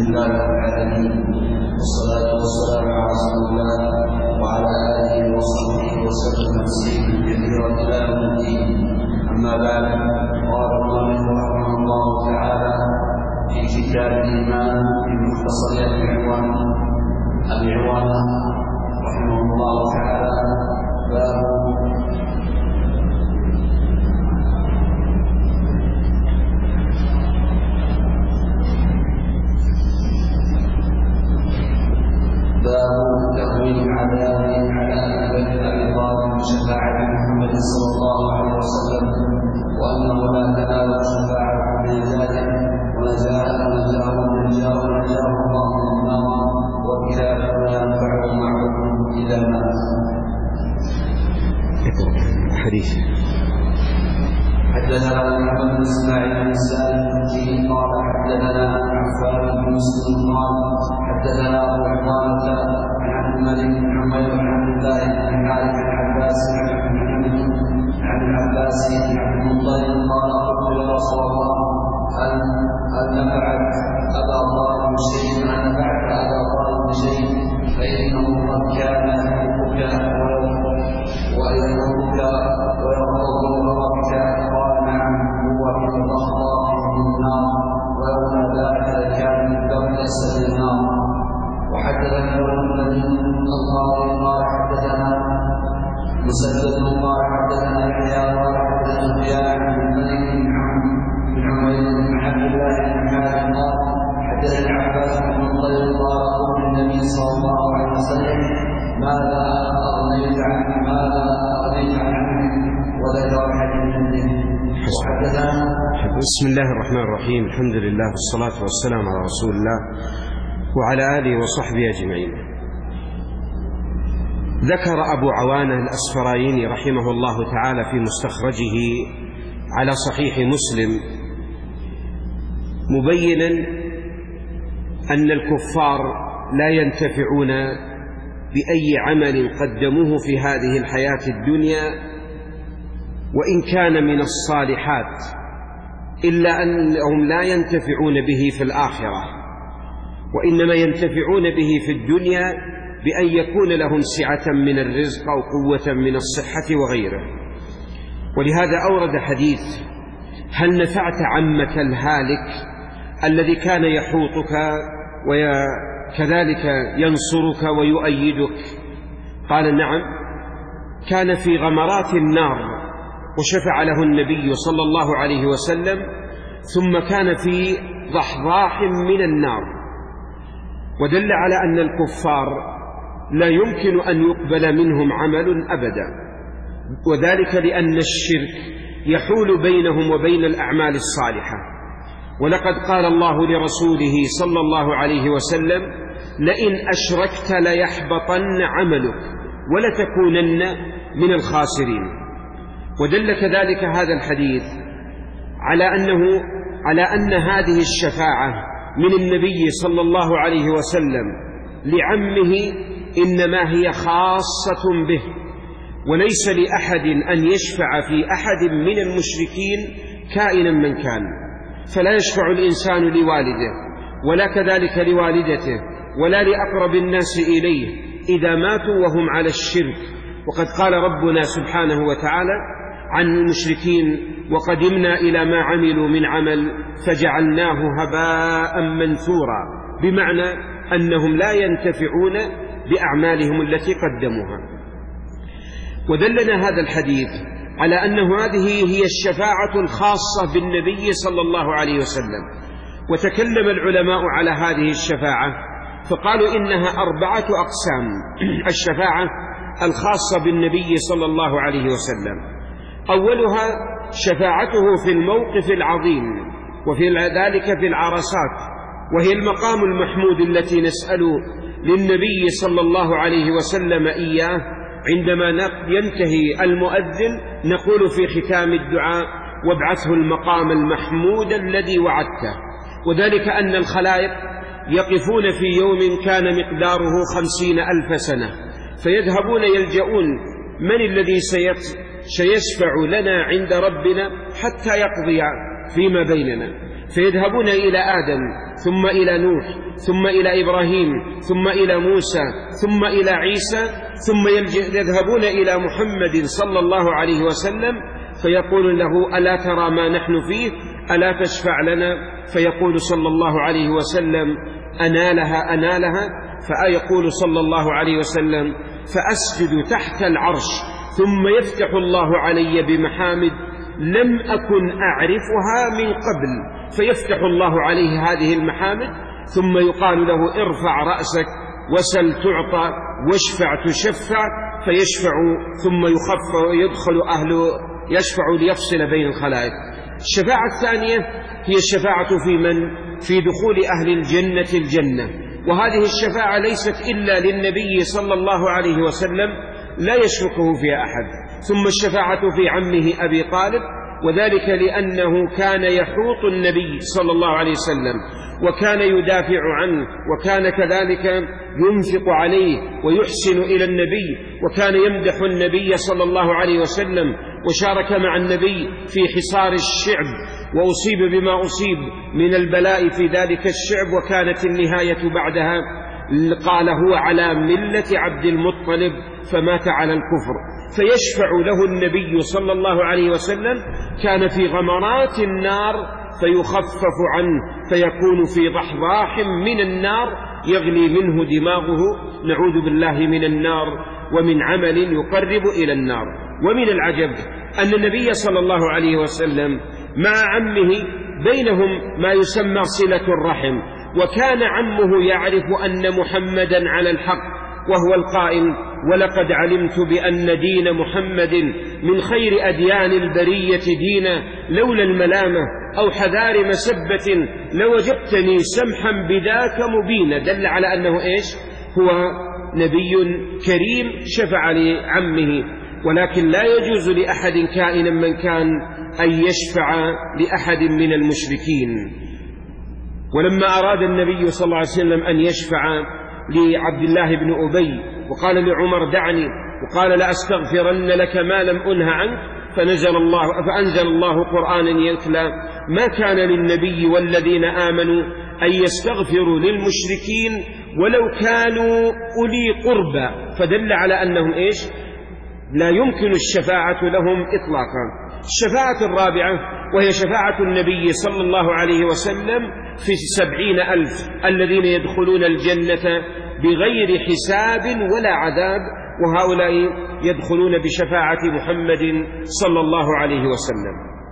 لله رب العالمين، والصلاة والسلام على رسول الله وعلى آله وصحبه وسلم تسليما كثيرا إلى يوم الدين. أما بعد، قال المؤلف رحمه الله تعالى في كتاب الإيمان في مختصر أبي عوانة رحمه الله تعالى: باب تهويل العذاب على بيت أبي طالب شفاعة محمد صلى الله عليه وسلم، وأنه لا تنال شفاعة بنجاته ونجاه الله من النار، وكذلك لا ينفعه معه إذا مات. حديث. حدثنا محمد بن اسماعيل بن سالم قال حدثنا عفان بن مسلم قال حدثنا ابو عمارة عن عبد الملك بن عمير عن عبد الله بن حارث عن العباس بن عبد المطلب قال: قلت يا رسول الله هل نفعت ابا طالب شيء؟ فانه قد كان يحبك ويذكرك ويغضب ربك. قال: نعم، هو في الضخضاء في النار، ولولا ذلك لكان الدم اسد النار. وحدثنا الذي القاضي قال حدثنا مسدد قال حدثنا يحيى قال حدثنا زياد بن الملك بن عمير بن عبد الله بن حارث قال حدثنا العباس بن المطلب قال: قول النبي صلى الله عليه وسلم: ماذا أغنيت عنه وذكر الحديث منه. بسم الله الرحمن الرحيم، الحمد لله والصلاة والسلام على رسول الله وعلى آله وصحبه أجمعين. ذكر أبو عوانة الأسفرايني رحمه الله تعالى في مستخرجه على صحيح مسلم مبينا أن الكفار لا ينتفعون بأي عمل قدموه في هذه الحياة الدنيا وإن كان من الصالحات، إلا أنهم لا ينتفعون به في الآخرة، وإنما ينتفعون به في الدنيا بأن يكون لهم سعة من الرزق أو قوة من الصحة وغيره. ولهذا أورد حديث: هل نفعت عمك الهالك الذي كان يحوطك وكذلك ينصرك ويؤيدك؟ قال: نعم، كان في غمرات النار وشفع له النبي صلى الله عليه وسلم، ثم كان في ضحضاح من النار. ودل على أن الكفار لا يمكن أن يقبل منهم عمل أبدا، وذلك لأن الشرك يحول بينهم وبين الأعمال الصالحة. ولقد قال الله لرسوله صلى الله عليه وسلم: لئن أشركت ليحبطن عملك ولتكونن من الخاسرين. ودل كذلك هذا الحديث على أن هذه الشفاعة من النبي صلى الله عليه وسلم لعمه إنما هي خاصة به، وليس لأحد أن يشفع في أحد من المشركين كائنا من كان. فلا يشفع الإنسان لوالده ولا كذلك لوالدته ولا لأقرب الناس إليه إذا ماتوا وهم على الشرك. وقد قال ربنا سبحانه وتعالى عن المشركين: وقدمنا إلى ما عملوا من عمل فجعلناه هباء منثورا، بمعنى أنهم لا ينتفعون بأعمالهم التي قدموها. ودلنا هذا الحديث على أن هذه هي الشفاعة الخاصة بالنبي صلى الله عليه وسلم. وتكلم العلماء على هذه الشفاعة فقالوا إنها 4 أقسام: الشفاعة الخاصة بالنبي صلى الله عليه وسلم، أولها شفاعته في الموقف العظيم وفي ذلك في العرصات، وهي المقام المحمود التي نسأل للنبي صلى الله عليه وسلم إياه عندما ينتهي المؤذن نقول في ختام الدعاء: وابعثه المقام المحمود الذي وعدته. وذلك أن الخلائق يقفون في يوم كان مقداره 50,000 سنة، فيذهبون يلجؤون: من الذي سيشفع لنا عند ربنا حتى يقضي فيما بيننا؟ فيذهبون إلى آدم ثم إلى نوح ثم إلى إبراهيم ثم إلى موسى ثم إلى عيسى، ثم يذهبون إلى محمد صلى الله عليه وسلم فيقول له: ألا ترى ما نحن فيه؟ ألا تشفع لنا؟ فيقول صلى الله عليه وسلم: أنالها أنالها. فيقول صلى الله عليه وسلم: فأسجد تحت العرش ثم يفتح الله علي بمحامد لم أكن أعرفها من قبل، فيفتح الله عليه هذه المحامد، ثم يقال له: ارفع رأسك وسل تعطى واشفع تشفع، فيشفع ثم يدخل أهله يشفع ليفصل بين الخلائق. الشفاعة الثانية هي الشفاعة في دخول أهل الجنة الجنة، وهذه الشفاعة ليست إلا للنبي صلى الله عليه وسلم لا يشركه فيها أحد. ثم الشفاعة في عمه أبي طالب، وذلك لأنه كان يحوط النبي صلى الله عليه وسلم وكان يدافع عنه، وكان كذلك ينفق عليه ويحسن إلى النبي، وكان يمدح النبي صلى الله عليه وسلم، وشارك مع النبي في حصار الشعب وأصيب بما أصيب من البلاء في ذلك الشعب، وكانت النهاية بعدها قال: هو على ملة عبد المطلب، فمات على الكفر. فيشفع له النبي صلى الله عليه وسلم، كان في غمرات النار فيخفف عنه فيكون في ضحضاح من النار يغلي منه دماغه، نعوذ بالله من النار ومن عمل يقرب إلى النار. ومن العجب أن النبي صلى الله عليه وسلم مع عمه بينهم ما يسمى صلة الرحم، وكان عمه يعرف أن محمدا على الحق، وهو القائل: ولقد علمت بأن دين محمد من خير أديان البرية دينا، لولا الملامة أو حذار مسبة لوجدتني سمحا بذاك مبينا. دل على أنه إيش؟ هو نبي كريم شفع لعمه، ولكن لا يجوز لأحد كائنا من كان أن يشفع لأحد من المشركين. ولما أراد النبي صلى الله عليه وسلم أن يشفع لعبد الله بن أبي وقال لعمر: دعني، وقال: لأستغفرن لك ما لم أنه عنك، فأنزل الله قرآنا يتلى: ما كان للنبي والذين آمنوا أن يستغفروا للمشركين ولو كانوا أولي قربى. فدل على أنهم إيش؟ لا يمكن الشفاعة لهم إطلاقا. الشفاعة الرابعة وهي شفاعة النبي صلى الله عليه وسلم في 70,000 الذين يدخلون الجنة بغير حساب ولا عذاب، وهؤلاء يدخلون بشفاعة محمد صلى الله عليه وسلم.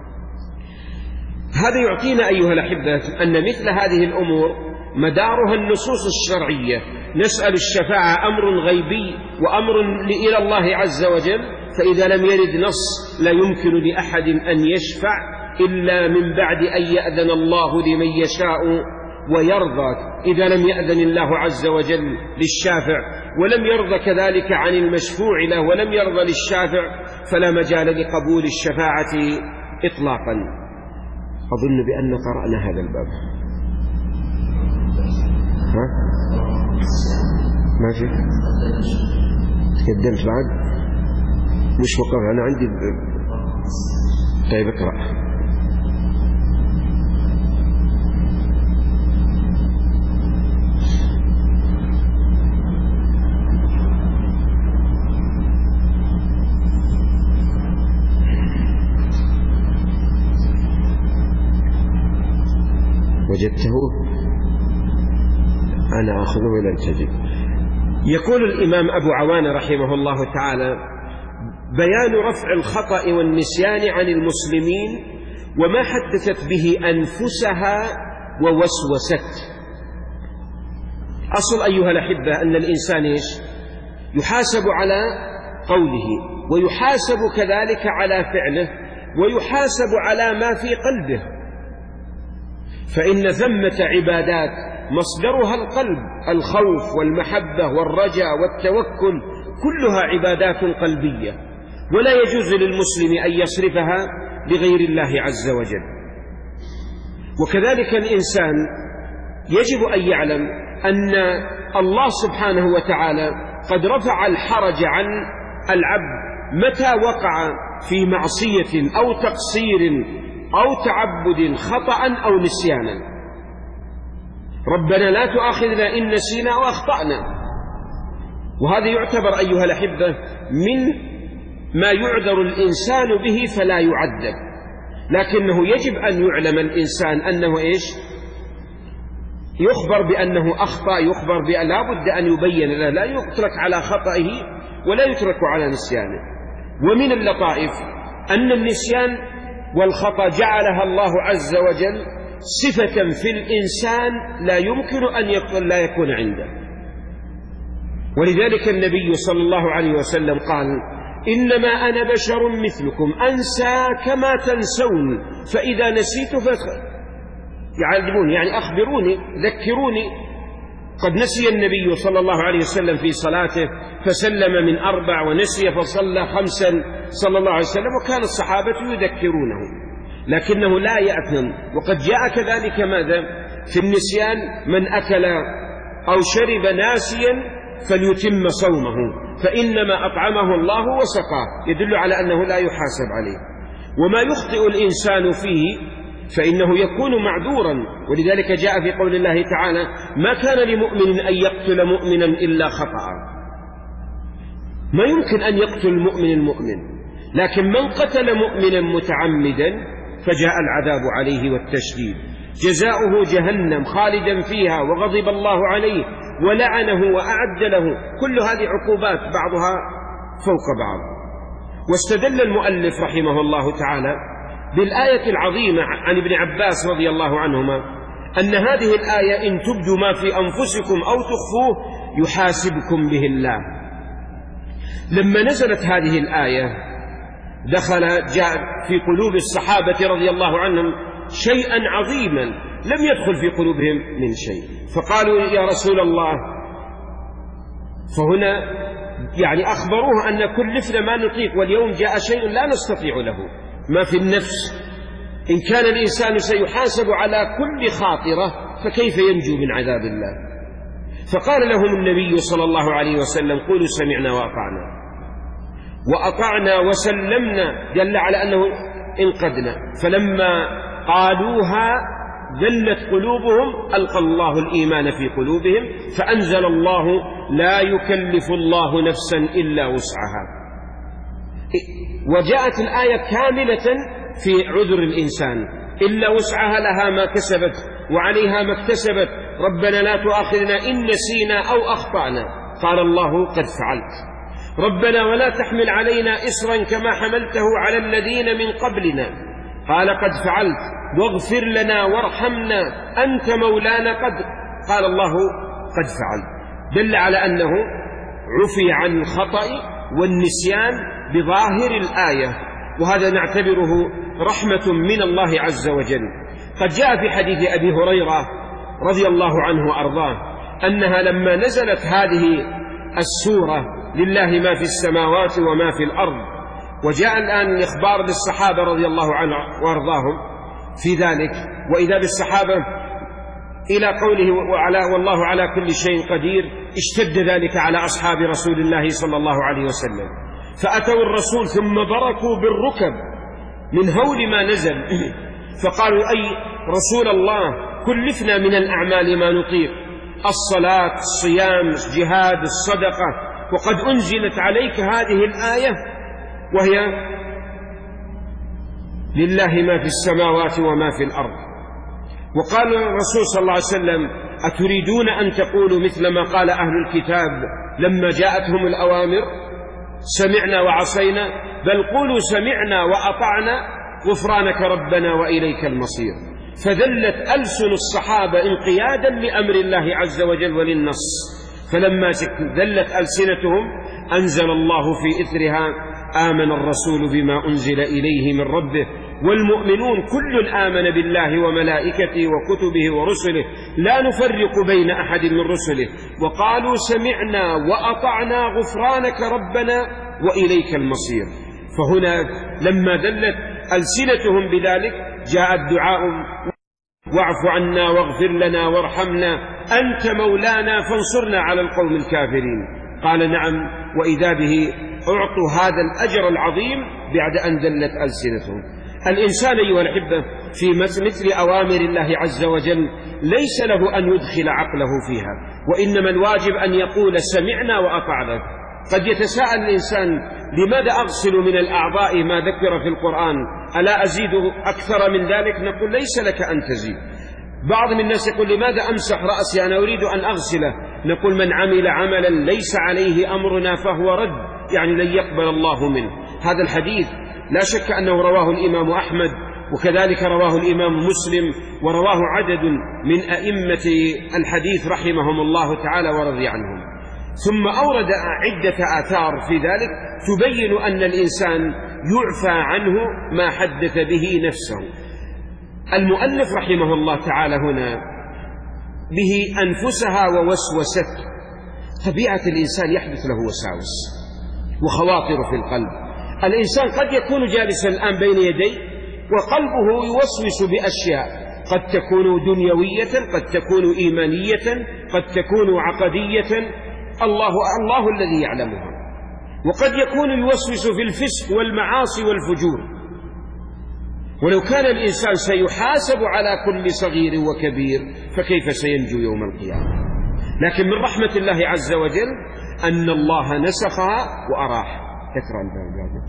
هذا يعطينا أيها الأحبة أن مثل هذه الأمور مدارها النصوص الشرعية. نسأل الشفاعة أمر غيبي وأمر إلى الله عز وجل، فإذا لم يرد نص لا يمكن لأحد أن يشفع إلا من بعد أن يأذن الله لمن يشاء ويرضى. إذا لم يأذن الله عز وجل للشافع ولم يرضى كذلك عن المشفوع له ولم يرضى للشافع فلا مجال لقبول الشفاعة إطلاقا. أظن بأن قرأنا هذا الباب. ما في؟ تقدمت بعد؟ مش وقف أنا عندي طيب اقرأ. وجدته؟ أنا أخذه ولن تجد. يقول الإمام أبو عوانة رحمه الله تعالى: بيان رفع الخطأ والنسيان عن المسلمين وما حدثت به أنفسها ووسوست. أصل أيها الأحبة أن الإنسان يحاسب على قوله، ويحاسب كذلك على فعله، ويحاسب على ما في قلبه. فإن ثمة عبادات مصدرها القلب، الخوف والمحبة والرجاء والتوكل كلها عبادات قلبية، ولا يجوز للمسلم أن يصرفها لغير الله عز وجل. وكذلك الإنسان يجب أن يعلم أن الله سبحانه وتعالى قد رفع الحرج عن العبد متى وقع في معصية أو تقصير أو تعبد خطأ أو نسيانا. ربنا لا تؤاخذنا إن نسينا أو أخطأنا. وهذا يعتبر أيها الأحبة من ما يعذر الإنسان به فلا يعذب، لكنه يجب أن يعلم الإنسان أنه يخبر بأنه أخطأ، يخبر بأن لا بد أن يبين له، لا يترك على خطئه ولا يترك على نسيانه. ومن اللطائف أن النسيان والخطأ جعلها الله عز وجل صفة في الإنسان لا يمكن أن لا يكون عنده. ولذلك النبي صلى الله عليه وسلم قال: إنما أنا بشر مثلكم أنسى كما تنسون، فإذا نسيت يعلموني، يعني أخبروني، ذكروني. قد نسي النبي صلى الله عليه وسلم في صلاته فسلم من 4 ونسي فصلى 5 صلى الله عليه وسلم، وكان الصحابة يذكرونه، لكنه لا يأثم. وقد جاء كذلك ماذا في النسيان: من أكل أو شرب ناسيا فليتم صومه فإنما أطعمه الله وسقاه، يدل على أنه لا يحاسب عليه. وما يخطئ الإنسان فيه فإنه يكون معذورا، ولذلك جاء في قول الله تعالى: ما كان لمؤمن أن يقتل مؤمنا إلا خطأ. ما يمكن أن يقتل المؤمن، لكن من قتل مؤمنا متعمدا فجاء العذاب عليه والتشديد، جزاؤه جهنم خالدا فيها وغضب الله عليه ولعنه وأعد له. كل هذه عقوبات بعضها فوق بعض. واستدل المؤلف رحمه الله تعالى بالآية العظيمة عن ابن عباس رضي الله عنهما أن هذه الآية: إن تبدوا ما في أنفسكم أو تخفوه يحاسبكم به الله. لما نزلت هذه الآية جاء في قلوب الصحابة رضي الله عنهم شيئا عظيما لم يدخل في قلوبهم من شيء، فقالوا: يا رسول الله. فهنا يعني أخبروه أن كلفنا ما نطيق، واليوم جاء شيء لا نستطيع له، ما في النفس. إن كان الإنسان سيحاسب على كل خاطرة فكيف ينجو من عذاب الله؟ فقال لهم النبي صلى الله عليه وسلم: قولوا سمعنا وأطعنا وسلمنا، دل على أنه انقدنا. فلما قالوها ذلت قلوبهم، ألقى الله الإيمان في قلوبهم، فأنزل الله: لا يكلف الله نفسا إلا وسعها. وجاءت الآية كاملة في عذر الإنسان: إلا وسعها، لها ما كسبت وعليها ما اكتسبت، ربنا لا تؤاخذنا إن نسينا أو أخطأنا. قال الله: قد فعلت. ربنا ولا تحمل علينا إصرا كما حملته على الذين من قبلنا. قال: قد فعلت. واغفر لنا وارحمنا أنت مولانا. قال الله: قد فعلت. دل على أنه عفي عن الخطأ والنسيان بظاهر الآية، وهذا نعتبره رحمة من الله عز وجل. قد جاء في حديث أبي هريرة رضي الله عنه وأرضاه أنها لما نزلت هذه السورة: لله ما في السماوات وما في الأرض، وجاء الآن الإخبار للصحابة رضي الله عنه وأرضاهم في ذلك، وإذا بالصحابة إلى قوله: والله على كل شيء قدير، اشتد ذلك على أصحاب رسول الله صلى الله عليه وسلم، فأتوا الرسول ثم بركوا بالركب من هول ما نزل، فقالوا: أي رسول الله، كلفنا من الأعمال ما نطيق، الصلاة، الصيام، الجهاد، الصدقة، وقد أنزلت عليك هذه الآية وهي لله ما في السماوات وما في الأرض. وقال الرسول صلى الله عليه وسلم: أتريدون أن تقولوا مثل ما قال أهل الكتاب لما جاءتهم الأوامر: سمعنا وعصينا؟ بل قولوا سمعنا وأطعنا غفرانك ربنا وإليك المصير. فذلت ألسن الصحابة انقيادا لأمر الله عز وجل وللنص، فلما ذلت ألسنتهم أنزل الله في إثرها: آمن الرسول بما أنزل إليه من ربه والمؤمنون كل آمن بالله وملائكته وكتبه ورسله لا نفرق بين أحد من رسله وقالوا سمعنا وأطعنا غفرانك ربنا وإليك المصير. فهنا لما دلت ألسنتهم بذلك جاء الدعاء: واعف عنا واغفر لنا وارحمنا أنت مولانا فانصرنا على القوم الكافرين. قال: نعم، وإذا به أعطوا هذا الأجر العظيم بعد أن دلت ألسنتهم. الإنسان أيها الأحبة في مثل أوامر الله عز وجل ليس له أن يدخل عقله فيها، وإنما الواجب أن يقول سمعنا وأطعنا. قد يتساءل الإنسان لماذا أغسل من الأعضاء ما ذكر في القرآن، ألا أزيد أكثر من ذلك؟ نقول ليس لك أن تزيد. بعض من الناس يقول لماذا أمسح رأسي، أنا أريد أن أغسله. نقول من عمل عملا ليس عليه أمرنا فهو رد، يعني لن يقبل الله منه. هذا الحديث لا شك أنه رواه الإمام أحمد، وكذلك رواه الإمام مسلم، ورواه عدد من أئمة الحديث رحمهم الله تعالى ورضي عنهم. ثم أورد عدة آثار في ذلك تبين أن الإنسان يعفى عنه ما حدث به نفسه. المؤلف رحمه الله تعالى هنا به أنفسها ووسوست. طبيعة الإنسان يحدث له وساوس وخواطر في القلب. الإنسان قد يكون جالسا الآن بين يدي وقلبه يوسوس بأشياء قد تكون دنيوية، قد تكون إيمانية، قد تكون عقدية، الله الذي يعلمها. وقد يكون يوسوس في الفسق والمعاصي والفجور. ولو كان الإنسان سيحاسب على كل صغير وكبير فكيف سينجو يوم القيامة؟ لكن من رحمة الله عز وجل أن الله نسخها وأراح. تكرر الباب.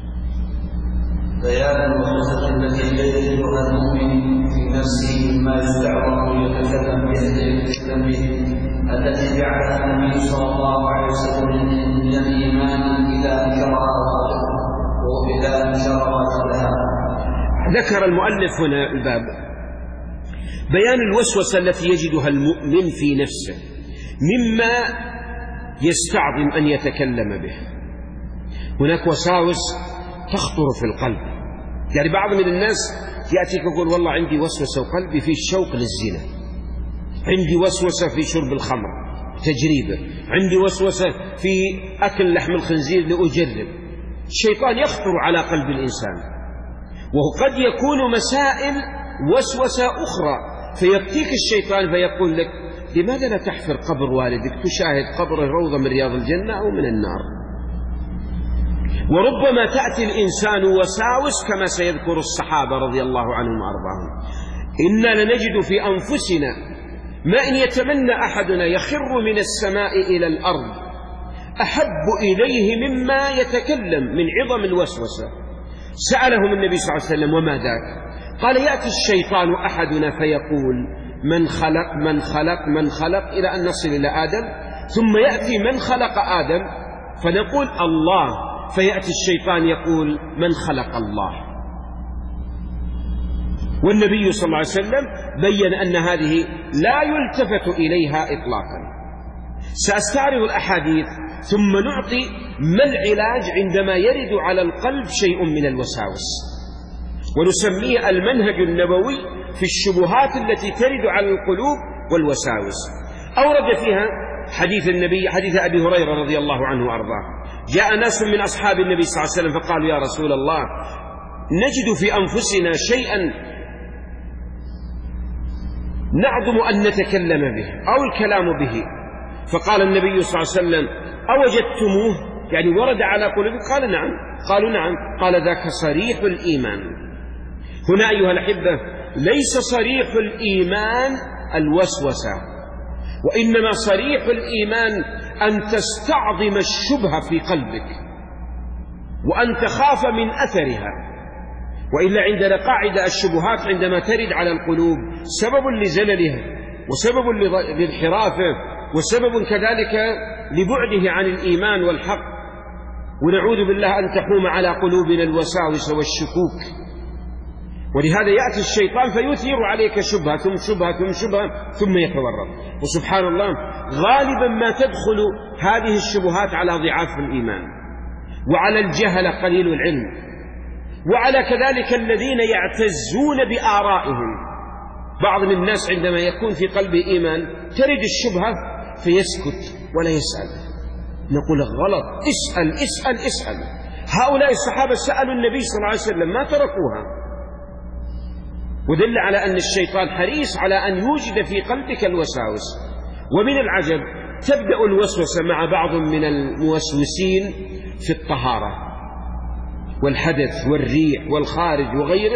بيان الوسوسة التي يجدها المؤمن في نفسه مما يستعرض يتكلم به التي جعلها النبي صلى الله عليه وسلم من الإيمان إذا أنكرها وإذا أنكرها لها. ذكر المؤلف هنا الباب بيان الوسوسة التي يجدها المؤمن في نفسه مما يستعظم أن يتكلم به. هناك وساوس تخطر في القلب. يعني بعض من الناس يأتيك يقول والله عندي وسوسة وقلبي في الشوق للزنا، عندي وسوسة في شرب الخمر تجريبه، عندي وسوسة في أكل لحم الخنزير لأجرب. الشيطان يخطر على قلب الإنسان، وقد يكون مسائل وسوسة أخرى فيأتيك الشيطان فيقول لك لماذا لا تحفر قبر والدك تشاهد قبره روضة من رياض الجنة أو من النار. وربما تأتي الإنسان وساوس كما سيذكر الصحابة رضي الله عنهم وأرضاهم. إنا لنجد في أنفسنا ما إن يتمنى أحدنا يخر من السماء إلى الأرض أحب إليه مما يتكلم من عظم الوسوسة. سألهم النبي صلى الله عليه وسلم وما ذاك؟ قال يأتي الشيطان أحدنا فيقول من خلق من خلق من خلق إلى أن نصل إلى آدم، ثم يأتي من خلق آدم فنقول الله، فيأتي الشيطان يقول من خلق الله. والنبي صلى الله عليه وسلم بيّن أن هذه لا يلتفت إليها إطلاقا. سأستعرض الأحاديث ثم نعطي ما العلاج عندما يرد على القلب شيء من الوساوس، ونسميه المنهج النبوي في الشبهات التي ترد على القلوب والوساوس. أورد فيها حديث النبي، حديث أبي هريرة رضي الله عنه وأرضاه. جاء ناس من أصحاب النبي صلى الله عليه وسلم فقالوا يا رسول الله نجد في أنفسنا شيئا نعظم أن نتكلم به أو الكلام به. فقال النبي صلى الله عليه وسلم أوجدتموه؟ يعني ورد على قلوبكم؟ قال نعم. قالوا نعم. قال ذاك صريح الإيمان. هنا أيها الأحبة ليس صريح الإيمان الوسوسة، وإنما صريح الإيمان أن تستعظم الشبهة في قلبك وأن تخاف من أثرها. وإلا عندنا قاعدة الشبهات عندما ترد على القلوب سبب لزللها وسبب لانحرافه وسبب كذلك لبعده عن الإيمان والحق، ونعوذ بالله أن تحوم على قلوبنا الوساوس والشكوك. ولهذا يأتي الشيطان فيثير عليك شبهة ثم شبهة ثم شبهة ثم يتورط. وسبحان الله غالبا ما تدخل هذه الشبهات على ضعاف الإيمان وعلى الجهلة قليل العلم وعلى كذلك الذين يعتزون بآرائهم. بعض من الناس عندما يكون في قلبه إيمان ترد الشبهة فيسكت ولا يسأل. نقول غلط، اسأل اسأل اسأل. هؤلاء الصحابة سألوا النبي صلى الله عليه وسلم ما تركوها، ودل على أن الشيطان حريص على أن يوجد في قلبك الوساوس. ومن العجب تبدأ الوسوسة مع بعض من الموسوسين في الطهارة والحدث والريح والخارج وغيره،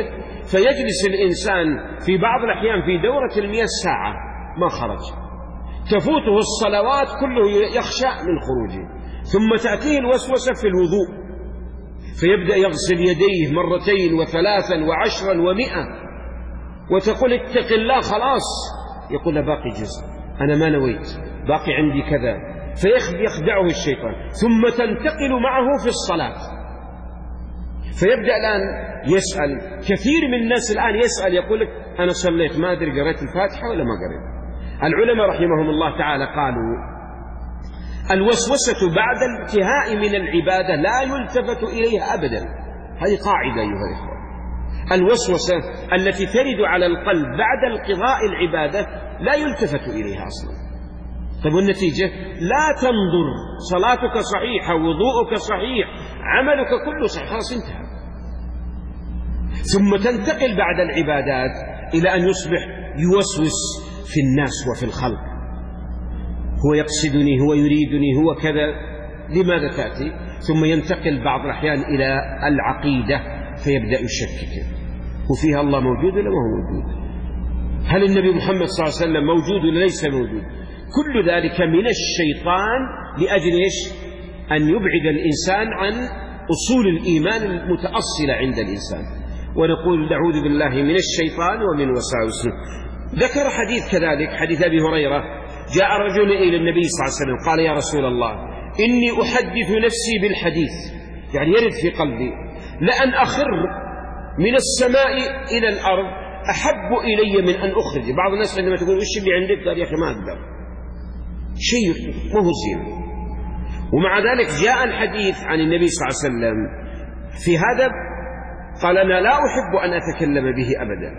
فيجلس الإنسان في بعض الأحيان في دورة المياه ساعة ما خرج، تفوته الصلوات كله يخشى من خروجه، ثم تأتيه الوسوسة في الوضوء فيبدأ يغسل يديه 2 و3 و10 و100، وتقول اتق الله خلاص، يقول باقي جزء، أنا ما نويت، باقي عندي كذا، فيخدعه الشيطان. ثم تنتقل معه في الصلاة، فيبدأ الآن يسأل. كثير من الناس الآن يسأل يقول لك أنا صليت ما أدري قرأت الفاتحة ولا ما قرأت. العلماء رحمهم الله تعالى قالوا الوسوسة بعد الانتهاء من العبادة لا يلتفت إليها أبدا. هذه قاعدة أيها الإخوة. الوسوسة التي ترد على القلب بعد انقضاء العبادة لا يلتفت إليها أصلا. طيب والنتيجة لا تنظر، صلاتك صحيحة، وضوءك صحيح، عملك كله صحيح، خلاص انتهى. ثم تنتقل بعد العبادات إلى أن يصبح يوسوس في الناس وفي الخلق، هو يقصدني، هو يريدني، هو كذا. لماذا تأتي؟ ثم ينتقل بعض الأحيان إلى العقيدة فيبدأ يشكك، وفيها الله موجود ولا ما هو موجود؟ هل النبي محمد صلى الله عليه وسلم موجود ولا ليس موجود؟ كل ذلك من الشيطان لأجل إيش؟ أن يبعد الإنسان عن أصول الإيمان المتأصلة عند الإنسان. ونقول نعوذ بالله من الشيطان ومن وساوسه. ذكر حديث كذلك، حديث أبي هريرة، جاء رجل إلى النبي صلى الله عليه وسلم قال يا رسول الله إني أحدث نفسي بالحديث، يعني يرد في قلبي لأن أخر من السماء إلى الأرض أحب إلي من أن أخرج. بعض الناس عندما تقول وش اللي عندك؟ قال يا أخي ما أقدر، شيء ما هو زين. ومع ذلك جاء الحديث عن النبي صلى الله عليه وسلم في هذا، قال أنا لا أحب أن أتكلم به أبدا.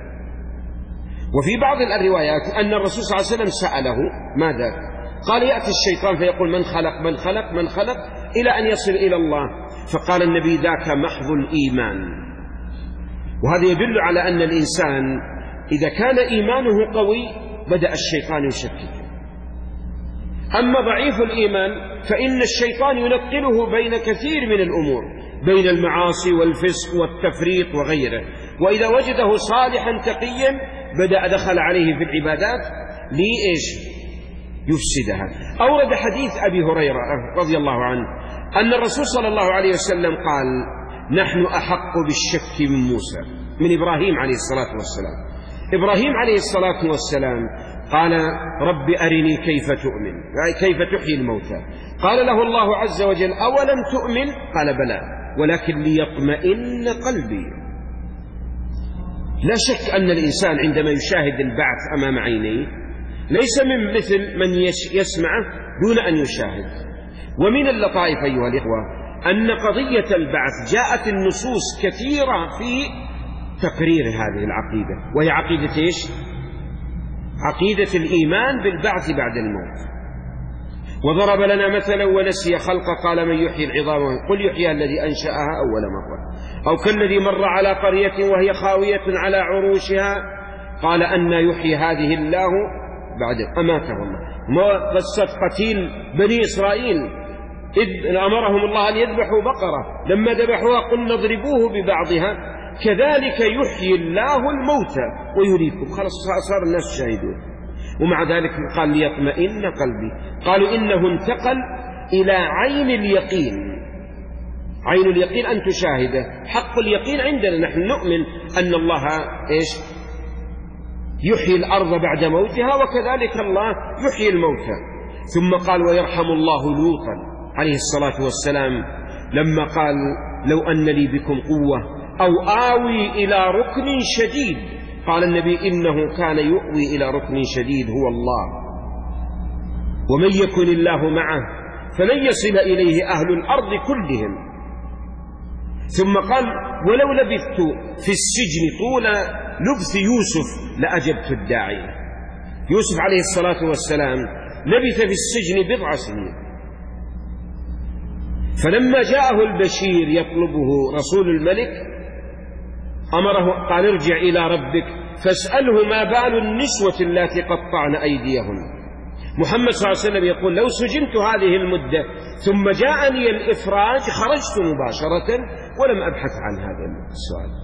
وفي بعض الروايات أن الرسول صلى الله عليه وسلم سأله ماذا؟ قال يأتي الشيطان فيقول من خلق من خلق من خلق إلى أن يصل إلى الله، فقال النبي ذاك محض الإيمان. وهذا يدل على أن الإنسان إذا كان إيمانه قوي بدأ الشيطان يشكك. أما ضعيف الإيمان فإن الشيطان ينقله بين كثير من الأمور، بين المعاصي والفسق والتفريط وغيره. وإذا وجده صالحا تقيا بدأ دخل عليه في العبادات لإيش؟ يفسدها. أورد حديث أبي هريرة رضي الله عنه أن الرسول صلى الله عليه وسلم قال نحن أحق بالشك من موسى، من إبراهيم عليه الصلاة والسلام. إبراهيم عليه الصلاة والسلام قال رب أرني كيف تؤمن، كيف تحيي الموتى. قال له الله عز وجل أولم تؤمن؟ قال بلى ولكن ليطمئن قلبي. لا شك أن الإنسان عندما يشاهد البعث أمام عينيه ليس من مثل من يسمعه دون أن يشاهد. ومن اللطائف أيها الإخوة أن قضية البعث جاءت النصوص كثيرة في تقرير هذه العقيدة، وهي عقيدة إيش؟ عقيدة الإيمان بالبعث بعد الموت. وضرب لنا مثلا ونسي خلقه قال من يحيي العظام قل يحيي الذي أنشأها أول مرة، أو كالذي مر على قرية وهي خاوية على عروشها قال أن يحيي هذه الله بعد أماته الله. قصة قتيل بني إسرائيل إذ أمرهم الله أن يذبحوا بقرة، لما ذبحوها قلنا اضربوه ببعضها كذلك يحيي الله الموتى ويريكم. خلاص صار الناس شاهدون. ومع ذلك قال ليطمئن قلبي. قالوا إنه انتقل إلى عين اليقين. عين اليقين أن تشاهده، حق اليقين عندنا نحن نؤمن أن الله إيش؟ يحيي الأرض بعد موتها، وكذلك الله يحيي الموتى. ثم قال ويرحم الله لوطا عليه الصلاة والسلام لما قال لو أن لي بكم قوة أو آوي إلى ركن شديد، قال النبي إنه كان يؤوي إلى ركن شديد هو الله، ومن يكن الله معه فلن يصل إليه أهل الأرض كلهم. ثم قال ولو لبثت في السجن طول لبث يوسف لأجبت الداعي. يوسف عليه الصلاة والسلام لبث في السجن 7 سنين، فلما جاءه البشير يطلبه رسول الملك أمره قال ارجع إلى ربك فاسأله ما بال النسوة اللاتي قطعن أيديهن. محمد صلى الله عليه وسلم يقول لو سجنت هذه المدة ثم جاءني الإفراج خرجت مباشرة ولم أبحث عن هذا السؤال.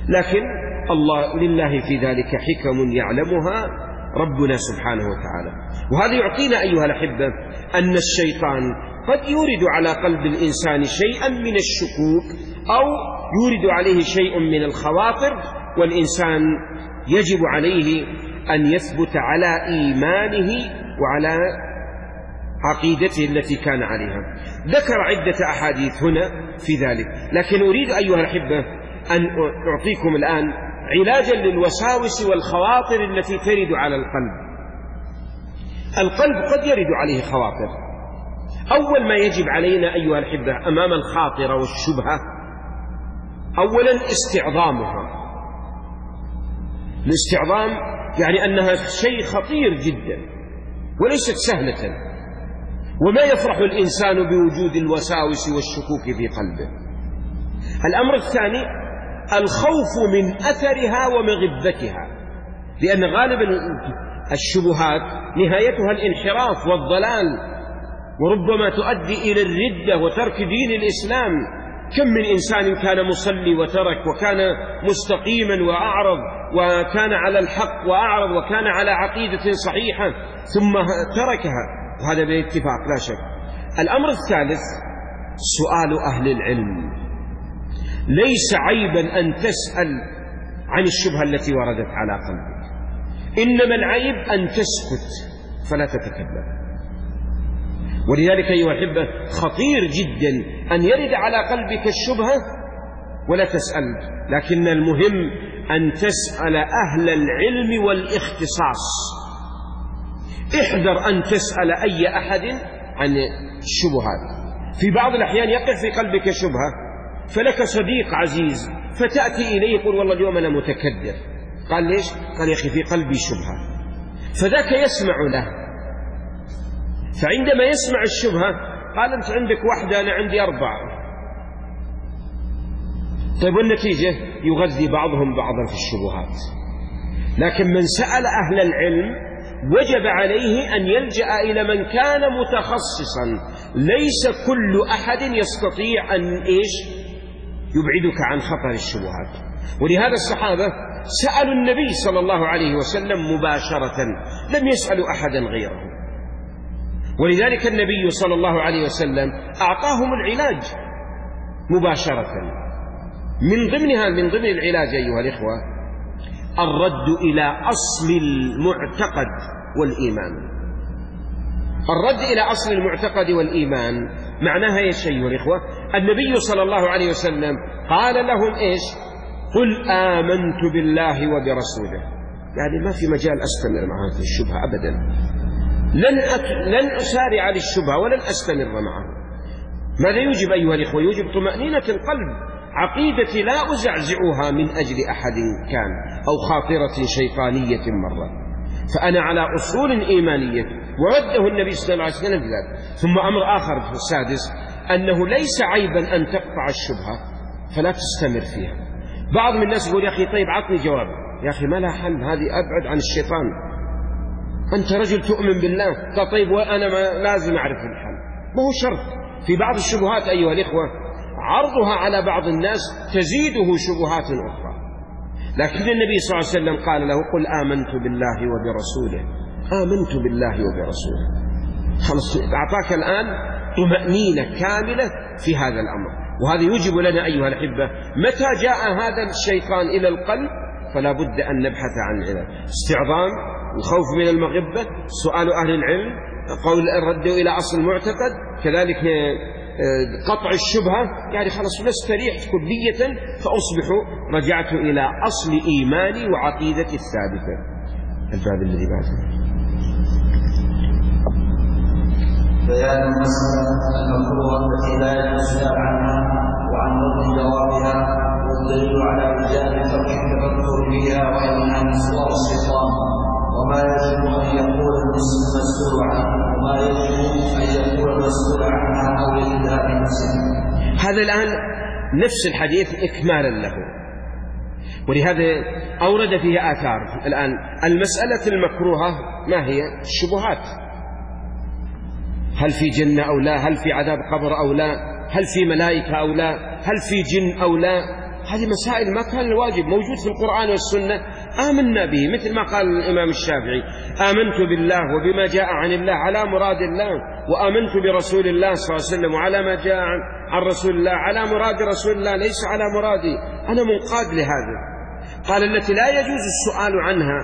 لكن الله لله في ذلك حكم يعلمها ربنا سبحانه وتعالى. وهذا يعطينا أيها الأحبة أن الشيطان قد يورد على قلب الإنسان شيئا من الشكوك أو يورد عليه شيء من الخواطر، والإنسان يجب عليه أن يثبت على إيمانه وعلى عقيدته التي كان عليها. ذكر عدة أحاديث هنا في ذلك، لكن أريد أيها الأحبة أن أعطيكم الآن علاجا للوساوس والخواطر التي ترد على القلب. القلب قد يرد عليه خواطر. أول ما يجب علينا أيها الأحبة أمام الخاطرة والشبهة أولا استعظامها. الاستعظام يعني أنها شيء خطير جدا وليست سهلة، وما يفرح الإنسان بوجود الوساوس والشكوك في قلبه. الأمر الثاني الخوف من أثرها ومغبتها، لأن غالبا الشبهات نهايتها الانحراف والضلال، وربما تؤدي إلى الردة وترك دين الإسلام. كم من إنسان كان مصلي وترك، وكان مستقيما وأعرض، وكان على الحق وأعرض، وكان على عقيدة صحيحة ثم تركها، وهذا بالاتفاق لا شك. الأمر الثالث سؤال أهل العلم. ليس عيبا أن تسأل عن الشبهة التي وردت على قلبك، إنما العيب أن تسكت فلا تتكلم. ولذلك أيها الأحبة خطير جدا أن يرد على قلبك الشبهة ولا تسأل، لكن المهم أن تسأل أهل العلم والاختصاص. احذر أن تسأل أي أحد عن الشبهات. في بعض الأحيان يقع في قلبك شبهة، فلك صديق عزيز فتأتي إليه يقول والله اليوم أنا متكدر. قال ليش؟ قال يا أخي في قلبي شبهة، فذاك يسمع له. فعندما يسمع الشبهة قال أنت عندك واحدة أنا عندي 4. طيب والنتيجة يغذي بعضهم بعضا في الشبهات. لكن من سأل أهل العلم وجب عليه أن يلجأ إلى من كان متخصصا. ليس كل أحد يستطيع أن يبعدك عن خطر الشبهات. ولهذا الصحابة سألوا النبي صلى الله عليه وسلم مباشرة، لم يسألوا أحدا غيره. ولذلك النبي صلى الله عليه وسلم أعطاهم العلاج مباشرة. من ضمن العلاج أيها الإخوة الرد إلى أصل المعتقد والإيمان. الرد إلى أصل المعتقد والإيمان معناها إيش أيها الإخوة؟ النبي صلى الله عليه وسلم قال لهم إيش؟ قل آمنت بالله وبرسوله. يعني ما في مجال أستمر مع هذه الشبهة أبدا، لن أسارع للشبهة ولن أستمر معها. ماذا يوجب أيها الإخوة؟ يوجب طمأنينة القلب. عقيدتي لا أزعزعها من أجل أحد كان أو خاطرة شيطانية مرة، فأنا على أصول إيمانية ورده النبي صلى الله عليه وسلم ذلك. ثم أمر آخر في السادس أنه ليس عيبا أن تقطع الشبهة فلا تستمر فيها. بعض من الناس يقول يا أخي طيب عطني جواب. يا أخي ما لها حل، هذه أبعد عن الشيطان، أنت رجل تؤمن بالله. طيب وأنا ما لازم أعرف الحل. ما هو شرط. في بعض الشبهات أيها الإخوة عرضها على بعض الناس تزيده شبهات أخرى، لكن النبي صلى الله عليه وسلم قال له قل آمنت بالله وبرسوله. آمنت بالله وبرسوله، خلاص أعطاك الآن طمأنينة كاملة في هذا الأمر. وهذا يجب لنا أيها الأحبة متى جاء هذا الشيطان إلى القلب فلا بد أن نبحث عن علاج. استعظام، الخوف من المغبة، سؤال أهل العلم، قول الرد إلى أصل المعتقد، كذلك قطع الشبهة. يعني خلاص نستريح كلية فأصبح رجعت إلى أصل إيماني وعقيدتي الثابتة. الباب الذي بعده بيان المسألة المكروهة التي لا يتساءل عنها وعن رد جوابها، والدليل على إيجاب ترك التفكر فيها وإنها من صور الشيطان، وما يجب أن يقول المسؤول عنه، وما يجب أن يقول المسؤول عنها أو لله نفسه. هذا الآن نفس الحديث إكمالا له، ولهذا أورد فيه آثار. الآن المسألة المكروهة ما هي؟ الشبهات. هل في جنة أو لا؟ هل في عذاب قبر أو لا؟ هل في ملائكة أو لا؟ هل في جن أو لا؟ هذه مسائل ما كان الواجب موجود في القرآن والسنة آمنا به، مثل ما قال الإمام الشافعي: آمنت بالله وبما جاء عن الله على مراد الله، وآمنت برسول الله صلى الله عليه وسلم وعلى ما جاء عن رسول الله على مراد رسول الله ليس على مرادي، أنا منقاد لهذا. قال: التي لا يجوز السؤال عنها،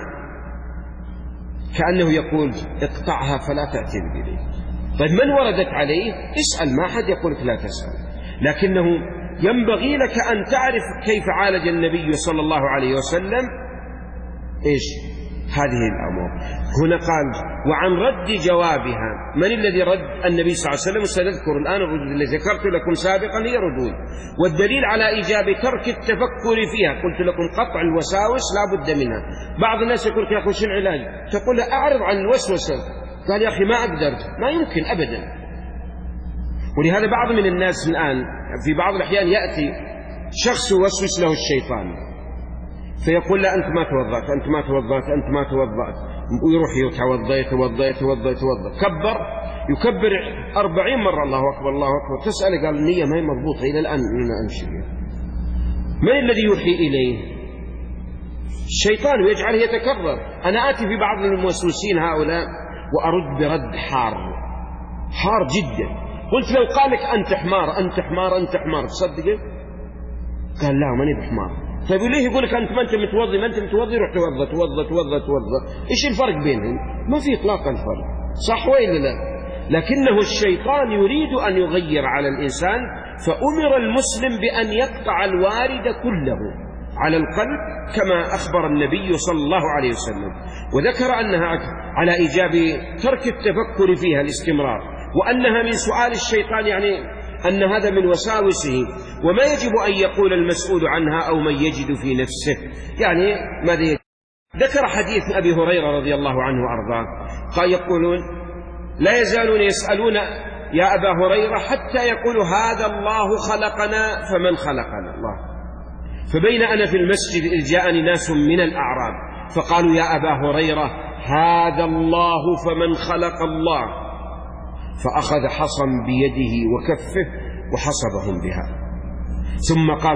كأنه يقول: اقطعها فلا تأتي بي. طيب من وردت عليه اسأل، ما حد يقولك لا تسأل، لكنه ينبغي لك أن تعرف كيف عالج النبي صلى الله عليه وسلم إيش هذه الأمور. هنا قال: وعن رد جوابها. من الذي رد؟ النبي صلى الله عليه وسلم. سنذكر الآن الردود التي ذكرت لكم سابقا هي ردود، والدليل على إيجاب ترك التفكر فيها. قلت لكم قطع الوساوس لا بد منها. بعض الناس يقول: يا أخي شو العلاج؟ تقول: أعرض عن الوسوسة. قال: يا أخي ما أقدر. ما يمكن أبدا. ولهذا بعض من الناس الآن في بعض الأحيان يأتي شخص يوسوس له الشيطان فيقول: لا أنت ما توضأت، أنت ما توضأت، أنت ما توضأت، ويروح يتوضأ يتوضأ يتوضأ يتوضأ، كبر يكبر 40 مرة الله أكبر الله أكبر. تسأله قال: النية ما هي مضبوطة إلى الآن أنا أمشي بها. من الذي يوحي إليه؟ الشيطان، ويجعله يتكرر. أنا آتي في بعض الموسوسين هؤلاء وأرد برد حار جدا. قلت: لو قال لك أنت حمار أنت حمار أنت حمار تصدقه؟ قال: لا ماني بحمار. طيب ليه يقول لك أنت ما أنت متوضي ما أنت متوضي؟ روح توضى توضى توضى توضى. إيش الفرق بينهم؟ ما في إطلاقا فرق، صح ولا لا؟ لكنه الشيطان يريد أن يغير على الإنسان، فأمر المسلم بأن يقطع الوارد كله على القلب كما أخبر النبي صلى الله عليه وسلم، وذكر أنها على إيجاب ترك التفكر فيها الاستمرار، وأنها من سؤال الشيطان، يعني أن هذا من وساوسه، وما يجب أن يقول المسؤول عنها أو من يجد في نفسه، يعني ماذا يجب. ذكر حديث أبي هريرة رضي الله عنه وأرضاه قال: يقولون: لا يزالون يسألون يا أبا هريرة حتى يقولوا هذا الله خلقنا فمن خلقنا الله. فبين أنا في المسجد إذ جاءني ناس من الأعراب فقالوا: يا أبا هريرة هذا الله فمن خلق الله. فأخذ حصا بيده وكفه وحصبهم بها، ثم قال: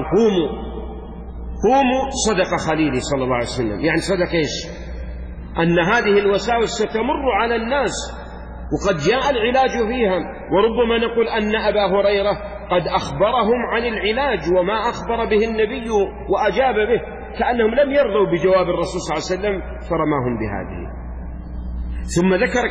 قوموا صدق خليلي صلى الله عليه وسلم. يعني صدق إيش؟ أن هذه الوساوس ستمر على الناس وقد جاء العلاج فيها، وربما نقول أن أبا هريرة قد أخبرهم عن العلاج وما أخبر به النبي وأجاب به، كأنهم لم يرضوا بجواب الرسول صلى الله عليه وسلم فرماهم بهذه. ثم ذكر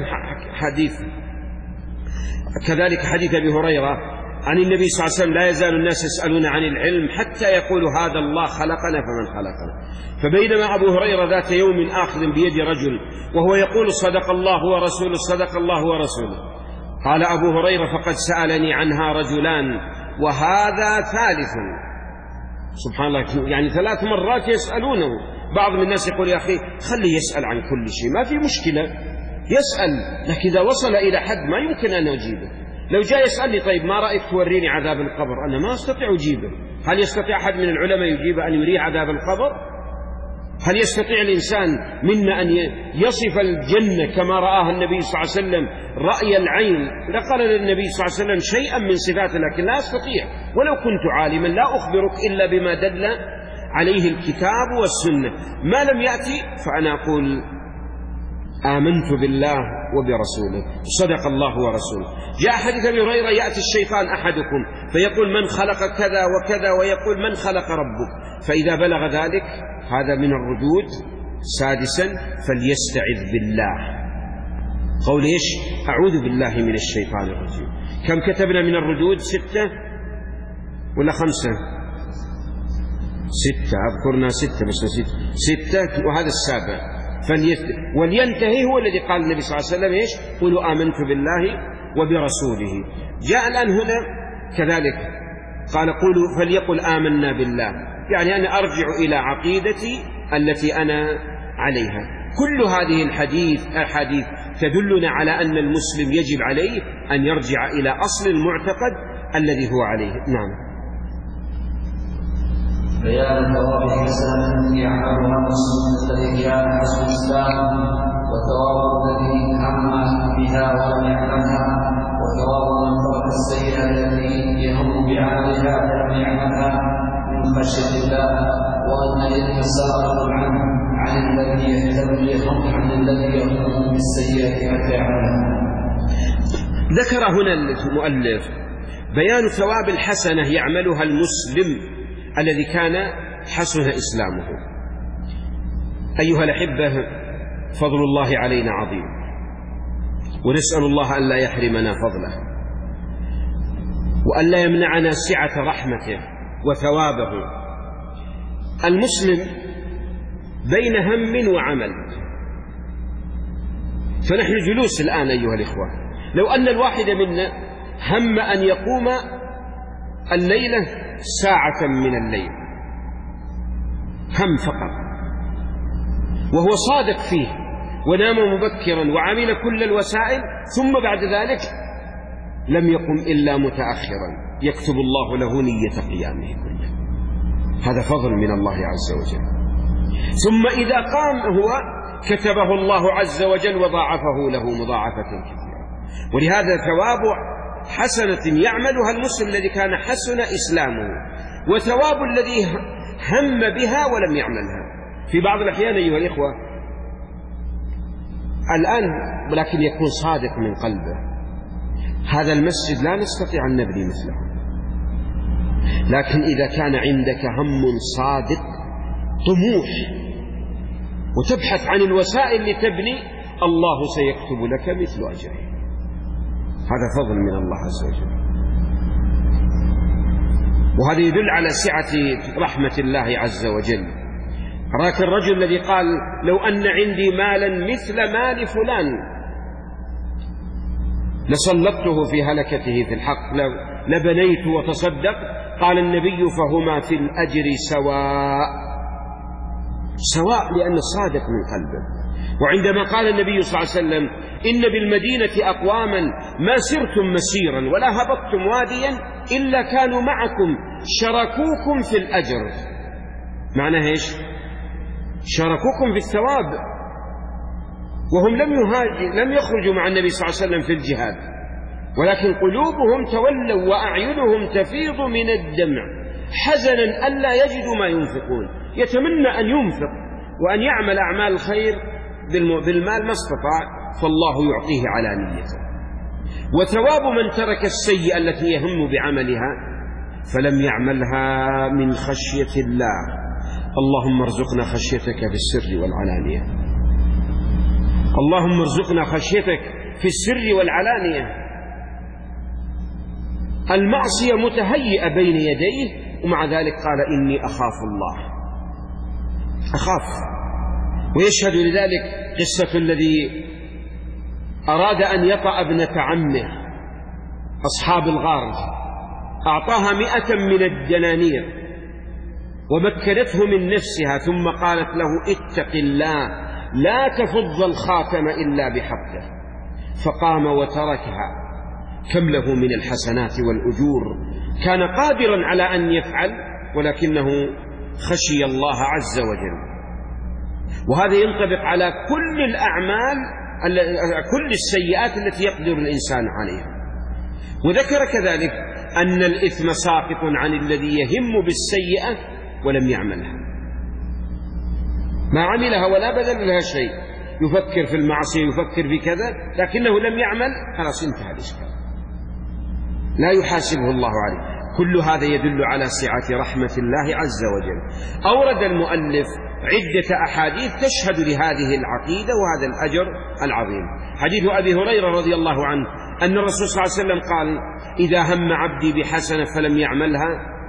كذلك حديث أبي هريرة عن النبي صلى الله عليه وسلم: لا يزال الناس يسألون عن العلم حتى يقولوا هذا الله خلقنا فمن خلقنا. فبينما أبو هريرة ذات يوم آخذ بيد رجل وهو يقول: صدق الله ورسوله صدق الله ورسوله. قال أبو هريرة: فقد سألني عنها رجلان وهذا ثالث. سبحان الله، يعني 3 مرات يسألونه. بعض الناس يقول: يا أخي خليه يسأل عن كل شيء، ما في مشكلة يسأل، لكن إذا وصل إلى حد ما يمكن أن أجيبه. لو جاء يسألني: طيب ما رأيك توريني عذاب القبر؟ أنا ما أستطيع أجيبه. هل يستطيع أحد من العلماء يجيب أن يريه عذاب القبر؟ هل يستطيع الإنسان منا أن يصف الجنة كما رآها النبي صلى الله عليه وسلم رأي العين؟ لقال النبي صلى الله عليه وسلم شيئا من صفاته، لكن لا أستطيع. ولو كنت عالما لا أخبرك إلا بما دل عليه الكتاب والسنة. ما لم يأتي فأنا أقول: آمنت بالله وبرسوله صدق الله ورسوله. جاء حديث أبي هريرة: يأتي الشيطان أحدكم فيقول من خلق كذا وكذا، ويقول من خلق ربك، فإذا بلغ ذلك هذا من الردود. سادسا: فليستعذ بالله. قول إيش؟ أعوذ بالله من الشيطان الرجيم. كم كتبنا من الردود؟ 6 ولا 5؟ 6. أذكرنا 6 بس 6 وهذا السابع. ولينتهي هو الذي قال النبي صلى الله عليه وسلم: إيش؟ قولوا آمنت بالله وبرسوله. جاء الآن هنا كذلك قال: قولوا فليقل آمنا بالله، يعني أنا أرجع إلى عقيدتي التي أنا عليها. كل هذه الأحاديث تدلنا على أن المسلم يجب عليه أن يرجع إلى أصل المعتقد الذي هو عليه. نعم. بيان ثواب الحسنة يعملها المسلم الذي كان حسن الإسلام، وثواب الذي هم بها ولم يعملها، وثواب من ترك السيئة التي يهم بعملها فلم يعملها من كيف تعمل؟ ذكر هنا المؤلف بيان ثواب الحسنة يعملها المسلم الذي كان حسن إسلامه. أيها الأحبة، فضل الله علينا عظيم، ونسأل الله أن لا يحرمنا فضله، وأن لا يمنعنا سعة رحمته وثوابه. المسلم بين هم وعمل، فنحن جلوس الآن أيها الإخوة، لو أن الواحد منا هم أن يقوم الليلة ساعة من الليل، هم فقط، وهو صادق فيه ونام مبكرا وعمل كل الوسائل، ثم بعد ذلك لم يقم إلا متأخرا، يكتب الله له نية قيامه كله. هذا فضل من الله عز وجل. ثم إذا قام هو كتبه الله عز وجل وضاعفه له مضاعفة كثيرة. ولهذا ثواب حسنة يعملها المسلم الذي كان حسن إسلامه، وثواب الذي هم بها ولم يعملها. في بعض الأحيان أيها الإخوة الآن، ولكن يكون صادق من قلبه، هذا المسجد لا نستطيع أن نبني مثله، لكن إذا كان عندك هم صادق طموح وتبحث عن الوسائل لتبني، الله سيكتب لك مثل أجره. هذا فضل من الله عز وجل، وهذا يدل على سعة رحمة الله عز وجل. راك الرجل الذي قال لو أن عندي مالا مثل مال فلان لسلطته في هلكته في الحق، لبنيت وتصدق. قال النبي فهما في الأجر سواء لأن الصادق من قلبه. وعندما قال النبي صلى الله عليه وسلم إن بالمدينة أقواما ما سرتم مسيرا ولا هبطتم واديا إلا كانوا معكم شركوكم في الأجر. معناه إيش؟ شاركوكم في الثواب، وهم لم يخرجوا مع النبي صلى الله عليه وسلم في الجهاد، ولكن قلوبهم تولوا وأعينهم تفيض من الدمع حزنا ألا يجدوا ما ينفقون. يتمنى أن ينفق وأن يعمل أعمال الخير بالمال ما استطاع، فالله يعطيه على نيته. وثواب من ترك السيئة التي يهم بعملها فلم يعملها من خشية الله. اللهم ارزقنا خشيتك في السر والعلانية، اللهم ارزقنا خشيتك في السر والعلانية. المعصية متهيئة بين يديه، ومع ذلك قال إني أخاف الله، أخاف. ويشهد لذلك قصة الذي أراد أن يطأ ابنة عمه أصحاب الغار، أعطاها 100 من الدنانير ومكنته من نفسها، ثم قالت له اتق الله لا تفض الخاتم إلا بحقه، فقام وتركها. كم له من الحسنات والأجور، كان قادرا على أن يفعل، ولكنه خشي الله عز وجل. وهذا ينطبق على كل الأعمال، كل السيئات التي يقدر الإنسان عليها. وذكر كذلك أن الإثم ساقط عن الذي يهم بالسيئة ولم يعملها، ما عملها ولا بذل لها شيء، يفكر في المعصية يفكر في كذا لكنه لم يعمل، خلاص انتهى الإشكال، لا يحاسبه الله عليه. كل هذا يدل على سعة رحمة الله عز وجل. أورد المؤلف عدة أحاديث تشهد لهذه العقيدة وهذا الأجر العظيم. حديث أبي هريرة رضي الله عنه أن الرسول صلى الله عليه وسلم قال إذا هم عبدي بحسنة فلم يعملها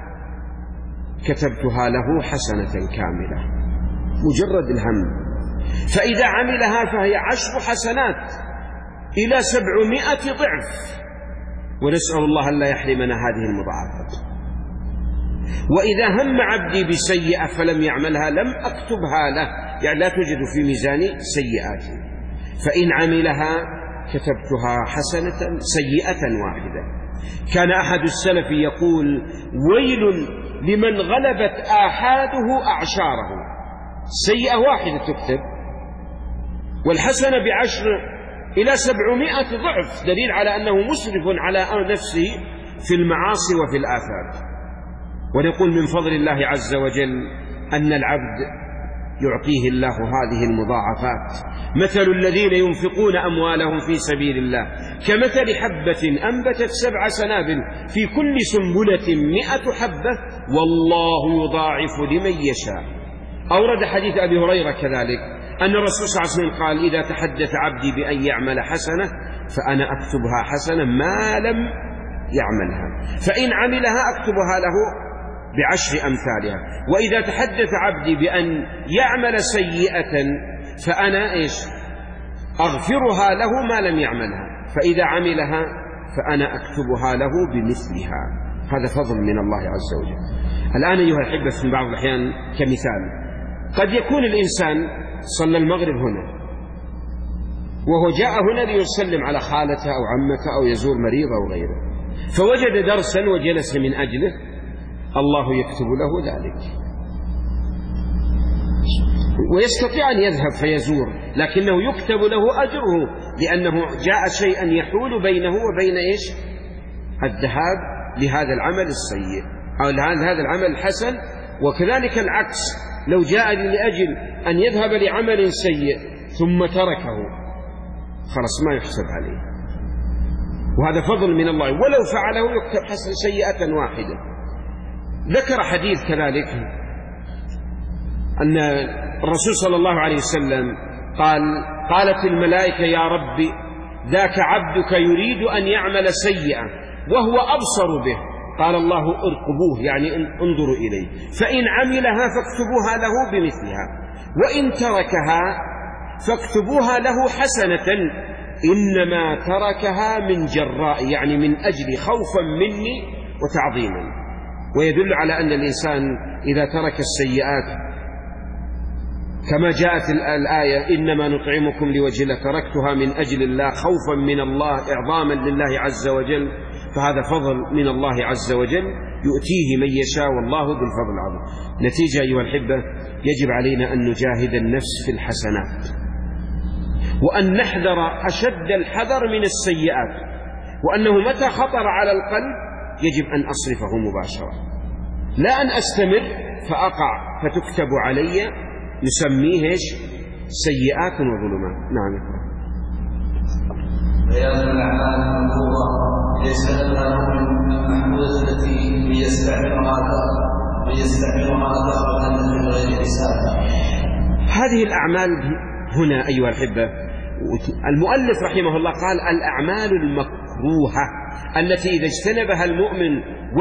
كتبتها له حسنة كاملة، مجرد الهم. فإذا عملها فهي 10 حسنات إلى 700 ضعف، ونسأل الله أن لا يحرمنا هذه المضاعفات. وإذا هم عبدي بسيئة فلم يعملها لم أكتبها له، يعني لا توجد في ميزان سيئاته، فإن عملها كتبتها حسنة سيئة واحدة. كان أحد السلف يقول ويل لمن غلبت آحاده أعشاره، سيئة واحدة تكتب، والحسنة ب10 إلى 700 ضعف، دليل على أنه مسرف على نفسه في المعاصي وفي الآثام. ونقول من فضل الله عز وجل أن العبد يعطيه الله هذه المضاعفات. مثل الذين ينفقون أموالهم في سبيل الله كمثل حبة أنبتت 7 سنابل في كل سنبلة 100 حبة والله يضاعف لمن يشاء. أورد حديث أبي هريرة كذلك أن الرسول صلى الله عليه وسلم قال: إذا تحدث عبدي بأن يعمل حسنة فأنا أكتبها حسنة ما لم يعملها، فإن عملها أكتبها له ب10 أمثالها، وإذا تحدث عبدي بأن يعمل سيئة فأنا أغفرها له ما لم يعملها، فإذا عملها فأنا أكتبها له بمثلها. هذا فضل من الله عز وجل. الآن أيها الأحبة، في بعض الأحيان كمثال، قد يكون الإنسان صلى المغرب هنا وهو جاء هنا ليسلم على خالته أو عمته أو يزور مريض أو غيره، فوجد درسا وجلس من أجله، الله يكتب له ذلك، ويستطيع أن يذهب فيزور، لكنه يكتب له أجره، لأنه جاء شيئا يحول بينه وبين الذهاب لهذا العمل السيء أو هذا العمل الحسن. وكذلك العكس، لو جاء لأجل أن يذهب لعمل سيء ثم تركه خلاص ما يحسب عليه، وهذا فضل من الله، ولو فعله يكتب حسن سيئة واحدة. ذكر حديث كذلك أن الرسول صلى الله عليه وسلم قالت الملائكة: يا رب ذاك عبدك يريد أن يعمل سيئة وهو أبصر به. قال الله: ارقبوه، يعني انظروا إليه، فإن عملها فاكتبوها له بمثلها، وإن تركها فاكتبوها له حسنة، إنما تركها من جراء، يعني من أجل خوفا مني وتعظيما. ويدل على أن الإنسان إذا ترك السيئات كما جاءت الآية: إنما نطعمكم لوجه الله، تركتها من أجل الله خوفا من الله إعظاما لله عز وجل، فهذا فضل من الله عز وجل يؤتيه من يشاء، والله ذو الفضل العظيم. نتيجة أيها الأحبة، يجب علينا أن نجاهد النفس في الحسنات، وأن نحذر أشد الحذر من السيئات، وأنه متى خطر على القلب يجب أن أصرفه مباشرة، لا أن أستمر فأقع فتكتب علي، نسميه سيئات وظلمات. نعم. بيان الأعمال المطلوبة ليس لها من المحمودة التي يستعملها تارة من غير حساب. هذه الأعمال هنا أيها الأحبة، المؤلف رحمه الله قال: الأعمال المكروهة التي إذا اجتنبها المؤمن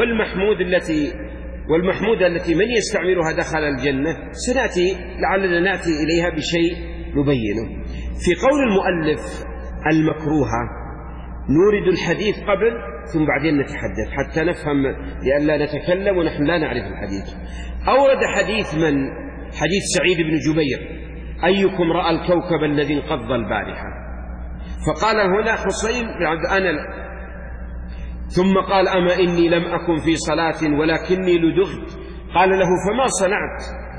والمحمودة التي من يستعملها دخل الجنة. سنأتي لعلنا نأتي إليها بشيء نبينه. في قول المؤلف المكروهة نورد الحديث قبل ثم بعدين نتحدث حتى نفهم، لئلا نتكلم ونحن لا نعرف الحديث. أورد حديث حديث سعيد بن جبير: أيكم رأى الكوكب الذي انقض البارحة؟ فقال هنا حسين أنا، ثم قال: أما إني لم أكن في صلاة ولكني لدغت. قال له: فما صنعت؟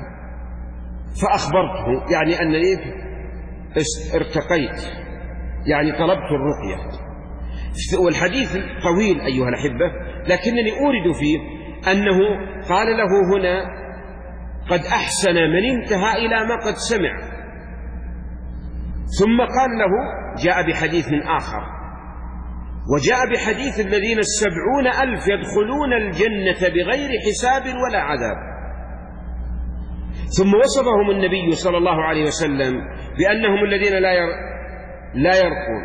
فأخبرته، يعني أنني ارتقيت، يعني طلبت الرقية. والحديث طويل أيها الأحبة، لكنني أورد فيه أنه قال له هنا: قد أحسن من انتهى إلى ما قد سمع. ثم قال له، جاء بحديث آخر، وجاء بحديث الذين 70,000 يدخلون الجنة بغير حساب ولا عذاب. ثم وصفهم النبي صلى الله عليه وسلم بأنهم الذين لا يرقون.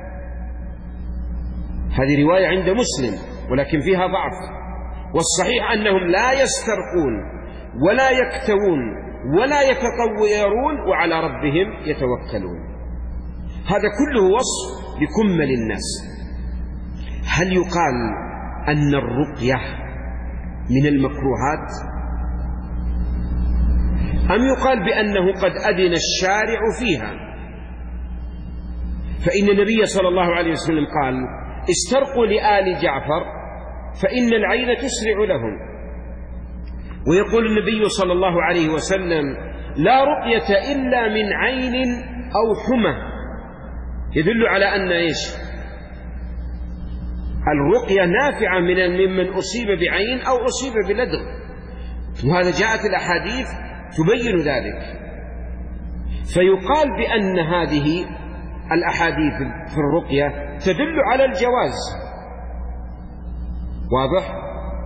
هذه رواية عند مسلم ولكن فيها ضعف، والصحيح أنهم لا يسترقون ولا يكتوون ولا يتطيرون وعلى ربهم يتوكلون. هذا كله وصف لكمل الناس. هل يقال أن الرقية من المكروهات، أم يقال بأنه قد أذن الشارع فيها؟ فإن النبي صلى الله عليه وسلم قال: استرقوا لآل جعفر فإن العين تسرع لهم. ويقول النبي صلى الله عليه وسلم: لا رقية إلا من عين أو حمى. يدل على أن الرقية نافعة ممن أصيب بعين أو أصيب بلدغ، وهذا جاءت الأحاديث تبين ذلك. فيقال بأن هذه الأحاديث في الرقية تدل على الجواز، واضح؟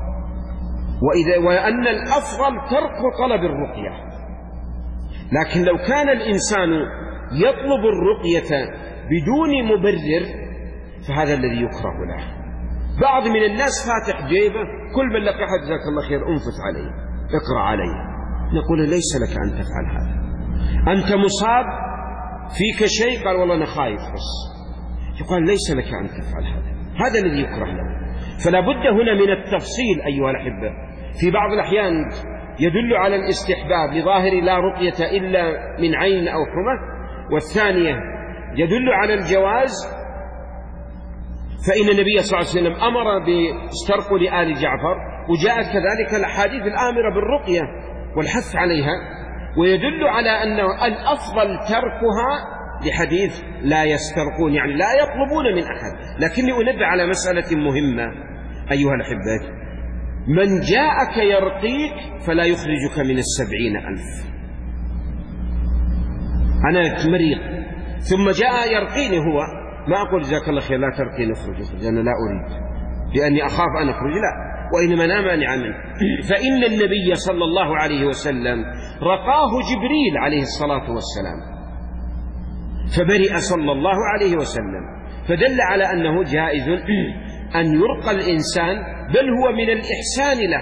وأن الأفضل ترك طلب الرقية. لكن لو كان الإنسان يطلب الرقية بدون مبرر فهذا الذي يكره له. بعض من الناس فاتح جيبه، كل من لقى أحد جزاك الله خير انفث عليه، اقرأ عليه. نقول ليس لك أن تفعل هذا، أنت مصاب فيك شيء، قال والله أنا خايف بس، يقال ليس لك أن تفعل هذا الذي يكره له. فلا بد هنا من التفصيل أيها الأحبة. في بعض الأحيان يدل على الاستحباب لظاهر لا رقية إلا من عين أو حمى، والثانية يدل على الجواز، فإن النبي صلى الله عليه وسلم أمر باسترق لآل جعفر، وجاءت كذلك الأحاديث الآمرة بالرقية والحث عليها. ويدل على أن الأفضل تركها لحديث لا يسترقون، يعني لا يطلبون من أحد. لكني أنبه على مسألة مهمة أيها الأحبة: من جاءك يرقيك فلا يخرجك من 70,000. أنا مريض ثم جاء يرقيني هو، ما أقول جزاك الله خير لا ترقيني اخرج، أنا لا أريد لأني أخاف أن أخرج، لا، وإنما لا مانع منه. فإن النبي صلى الله عليه وسلم رقاه جبريل عليه الصلاة والسلام، فبرئ صلى الله عليه وسلم، فدل على أنه جائز أن يرقى الإنسان، بل هو من الإحسان له.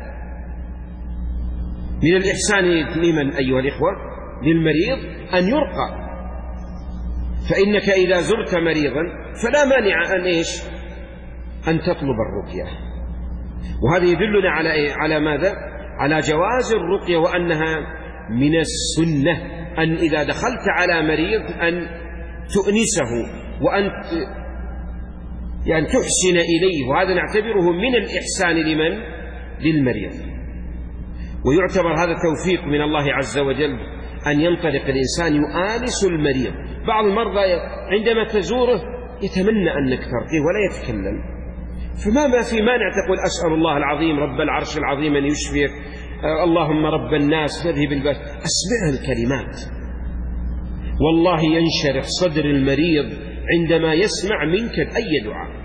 من الإحسان لمن أيها الإخوة؟ للمريض أن يرقى. فإنك إذا زرت مريضا فلا مانع أن إيش؟ أن تطلب الرقية. وهذا يدلنا على ماذا؟ على جواز الرقية، وأنها من السنة أن إذا دخلت على مريض أن تؤنسه وأن يعني تحسن إليه، وهذا نعتبره من الإحسان لمن؟ للمريض. ويعتبر هذا توفيق من الله عز وجل أن ينطلق الإنسان يؤانس المريض. بعض المرضى عندما تزوره يتمنى أنك ترقيه ولا يتكلم، فما في مانع تقول أسأل الله العظيم رب العرش العظيم أن يشفيك، اللهم رب الناس تذهب البأس. أسمع الكلمات، والله ينشرح صدر المريض عندما يسمع منك أي دعاء.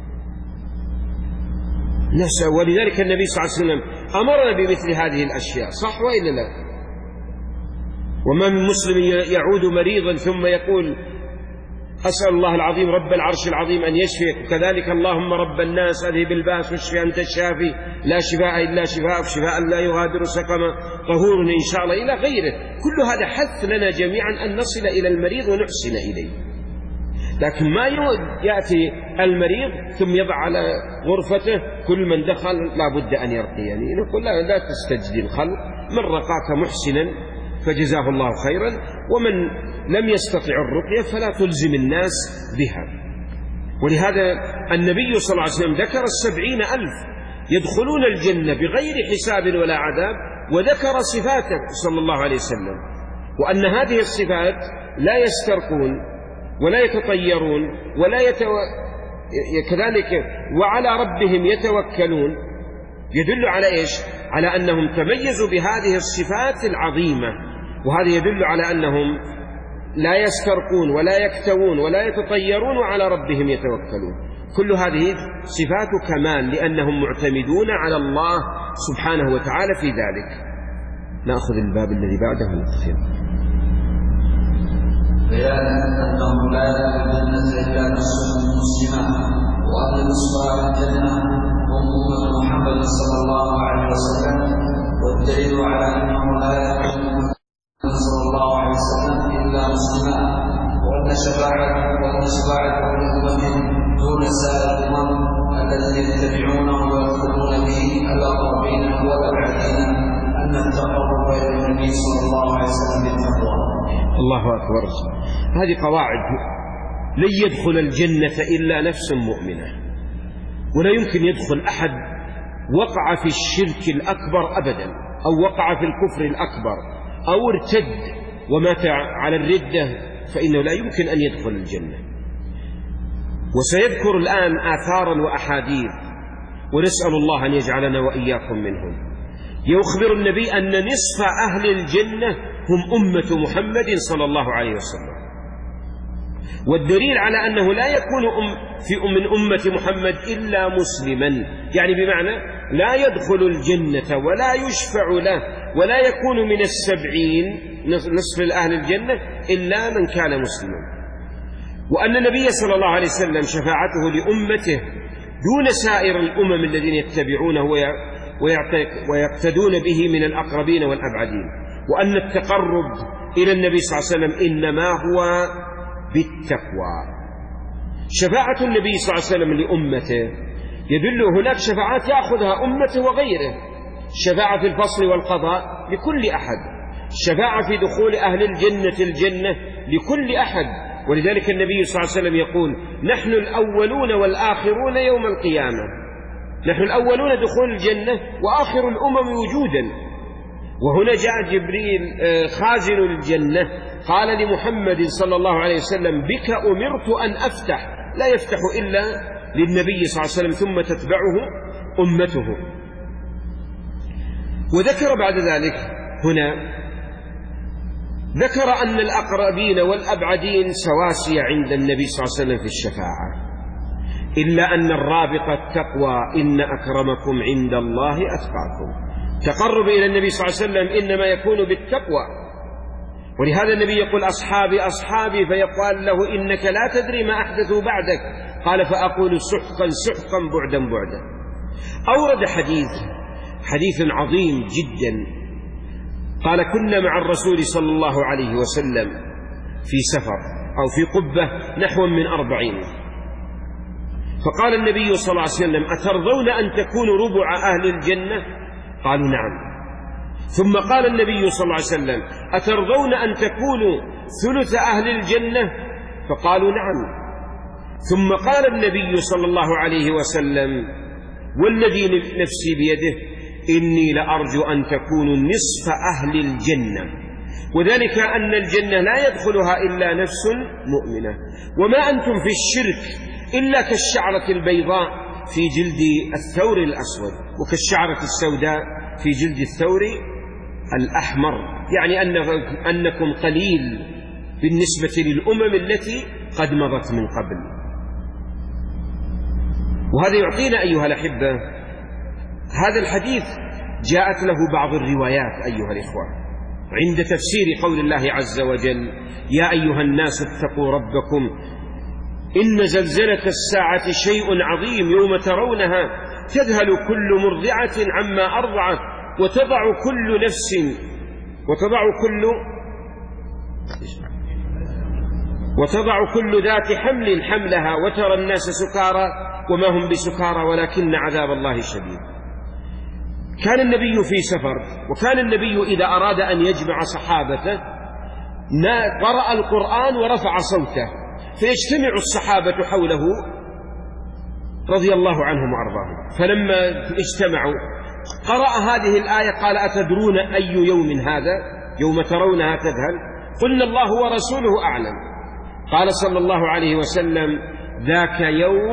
ولذلك النبي صلى الله عليه وسلم أمرنا بمثل هذه الأشياء، صح وإلا لا؟ وما من مسلم يعود مريضا ثم يقول أسأل الله العظيم رب العرش العظيم أن يشفيك، وكذلك اللهم رب الناس أذهب الباس واشفي أنت الشافي لا شفاء إلا شفاءك شفاء لا يغادر سقما طهور إن شاء الله إلى غيره. كل هذا حث لنا جميعا أن نصل إلى المريض ونحسن إليه. لكن ما يأتي المريض ثم يضع على غرفته كل من دخل لا بد أن يرقي، يعني نقول لا تستجدي الخلق، من رقاك محسنا فجزاه الله خيرا، ومن لم يستطع الرقية فلا تلزم الناس بها. ولهذا النبي صلى الله عليه وسلم ذكر 70,000 يدخلون الجنة بغير حساب ولا عذاب، وذكر صفاته صلى الله عليه وسلم، وأن هذه الصفات لا يسترقون ولا يتطيرون ولا كذلك وعلى ربهم يتوكلون. يدل على إيش؟ على أنهم تميزوا بهذه الصفات العظيمة، وهذا يدل على أنهم لا يسترقون ولا يكتوون ولا يتطيرون وعلى ربهم يتوكلون. كل هذه صفات كمال لأنهم معتمدون على الله سبحانه وتعالى في ذلك. نأخذ الباب الذي بعده ونختم. بيان أنه لا يدخل الجنة إلا نفس مسلمة، وأن مصباح الجنة أمة محمد صلى الله عليه وسلم، والدليل على أنه لا يدخل صلى الله عليه وسلم إلا مسلما، وأن شفاعة أمة دون سائر الأمم الذين يتبعونه ويقتدون به الأقربين والأبعدين، أن التقرب إلى النبي صلى الله عليه وسلم بالتقوى. الله أكبر. هذه قواعد. لن يدخل الجنة إلا نفس مؤمنة، ولا يمكن يدخل أحد وقع في الشرك الأكبر أبدا، أو وقع في الكفر الأكبر، أو ارتد ومات على الردة، فإنه لا يمكن أن يدخل الجنة. وسيذكر الآن آثارا وأحاديث، ونسأل الله أن يجعلنا وإياكم منهم. يخبر النبي أن نصف أهل الجنة هم أمة محمد صلى الله عليه وسلم. والدليل على أنه لا يكون من أمة محمد إلا مسلما، يعني بمعنى لا يدخل الجنة ولا يشفع له ولا يكون من 70 نصف أهل الجنة إلا من كان مسلما. وأن النبي صلى الله عليه وسلم شفاعته لأمته دون سائر الأمم الذين يتبعونه ويقتدون به من الأقربين والأبعدين. وأن التقرب إلى النبي صلى الله عليه وسلم إنما هو بالتقوى. شفاعة النبي صلى الله عليه وسلم لأمته يدل هناك شفاعات يأخذها أمته وغيره، شفاعة في الفصل والقضاء لكل أحد، شفاعة في دخول أهل الجنة لكل أحد. ولذلك النبي صلى الله عليه وسلم يقول: نحن الأولون والآخرون يوم القيامة، نحن الأولون دخول الجنة وآخر الأمم وجودا. وهنا جاء جبريل خازن الجنة قال لمحمد صلى الله عليه وسلم: بك أمرت أن أفتح، لا يفتح إلا للنبي صلى الله عليه وسلم ثم تتبعه أمته. وذكر بعد ذلك هنا ذكر أن الأقربين والأبعدين سواسية عند النبي صلى الله عليه وسلم في الشفاعة، إلا أن الرابط التقوى: إن أكرمكم عند الله أتقاكم. تقرب إلى النبي صلى الله عليه وسلم إنما يكون بالتقوى. ولهذا النبي يقول: أصحابي أصحابي، فيقال له: إنك لا تدري ما أحدثوا بعدك، قال: فأقول سحقا سحقا بعدا بعدا. أورد حديث عظيم جدا، قال: كنا مع الرسول صلى الله عليه وسلم في سفر أو في قبة نحو من 40، فقال النبي صلى الله عليه وسلم: أترضون أن تكونوا ربع أهل الجنة؟ قالوا: نعم. ثم قال النبي صلى الله عليه وسلم: أترضون أن تكونوا ثلث أهل الجنة؟ فقالوا: نعم. ثم قال النبي صلى الله عليه وسلم: والذي نفسي بيده إني لأرجو أن تكونوا نصف أهل الجنة، وذلك أن الجنة لا يدخلها إلا نفس مؤمنة، وما أنتم في الشرك إلا كالشعرة البيضاء في جلد الثور الأسود، وكالشعرة السوداء في جلد الثور الأحمر، يعني أنكم قليل بالنسبة للأمم التي قد مضت من قبل. وهذا يعطينا أيها الأحبة، هذا الحديث جاءت له بعض الروايات أيها الإخوة عند تفسير قول الله عز وجل: يا أيها الناس اتقوا ربكم إن زلزلة الساعة شيء عظيم، يوم ترونها تذهل كل مرضعة عما أرضعت وتضع كل ذات حمل حملها وترى الناس سكارى وما هم بسكارى ولكن عذاب الله شديد. كان النبي في سفر، وكان النبي إذا أراد أن يجمع صحابته قرأ القرآن ورفع صوته، فيجتمع الصحابة حوله رضي الله عنهم وأرضاهم. فلما اجتمعوا قرأ هذه الآية قال: أتدرون أي يوم هذا؟ يوم ترونها تذهل. قلنا: الله ورسوله أعلم. قال صلى الله عليه وسلم: ذاك يوم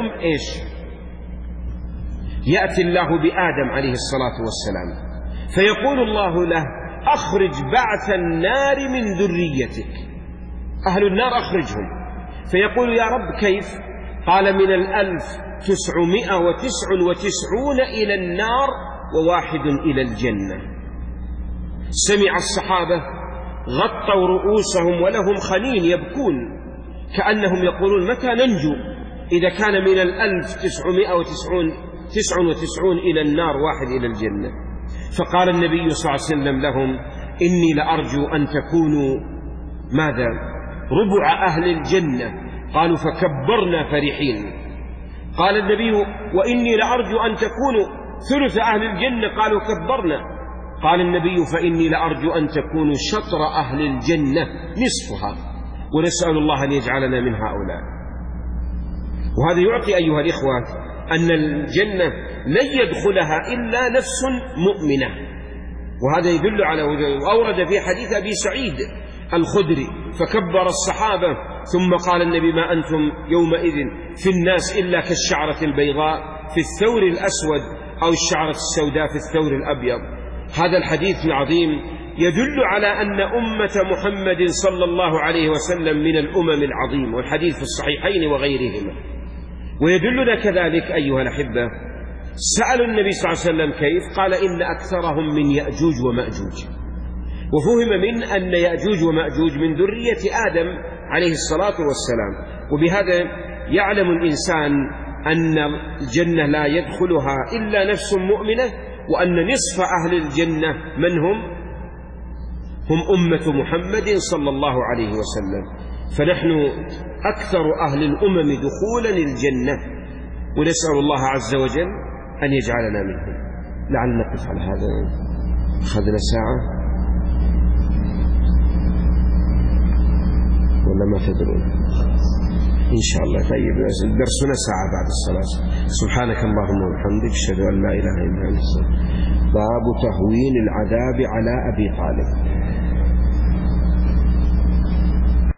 يأتي الله بآدم عليه الصلاة والسلام فيقول الله له: أخرج بعث النار من ذريتك، أهل النار أخرجهم. فيقول: يا رب كيف؟ قال: من 1999 إلى النار و1 إلى الجنة. سمع الصحابة غطوا رؤوسهم ولهم خنين يبكون كأنهم يقولون: متى ننجو إذا كان من 1999 إلى النار 1 إلى الجنة؟ فقال النبي صلى الله عليه وسلم لهم: إني لأرجو أن تكونوا ماذا؟ ربع أهل الجنة. قالوا: فكبرنا فرحين. قال النبي: وإني لأرجو أن تكونوا ثلث أهل الجنة. قالوا: كبرنا. قال النبي: فإني لأرجو أن تكونوا شطر أهل الجنة، نصفها، ونسأل الله أن يجعلنا من هؤلاء. وهذا يعطي أيها الإخوة أن الجنة لن يدخلها إلا نفس مؤمنة، وهذا يدل على أورد في حديث أبي سعيد الخدري: فكبر الصحابة ثم قال النبي: ما أنتم يومئذ في الناس إلا كالشعرة البيضاء في الثور الأسود، أو الشعرة السوداء في الثور الأبيض. هذا الحديث العظيم يدل على أن أمة محمد صلى الله عليه وسلم من الأمم العظيمة، والحديث في الصحيحين وغيرهما. ويدلنا كذلك أيها الأحبة، سألوا النبي صلى الله عليه وسلم كيف؟ قال إن أكثرهم من يأجوج ومأجوج، وفهم من أن يأجوج ومأجوج من ذرية آدم عليه الصلاة والسلام. وبهذا يعلم الإنسان أن الجنة لا يدخلها إلا نفس مؤمنة، وأن نصف أهل الجنة من هم أمة محمد صلى الله عليه وسلم. فنحن أكثر أهل الأمم دخولا الجنة، ونسأل الله عز وجل أن يجعلنا منهم. لعل نقف على هذا، أخذنا ساعة ولا ما تدرون؟ إن شاء الله. طيب، درسنا ساعة بعد الصلاة. سبحانك اللهم وبحمدك، أشهد أن لا إله إلا أنت. باب تهوين العذاب على أبي طالب.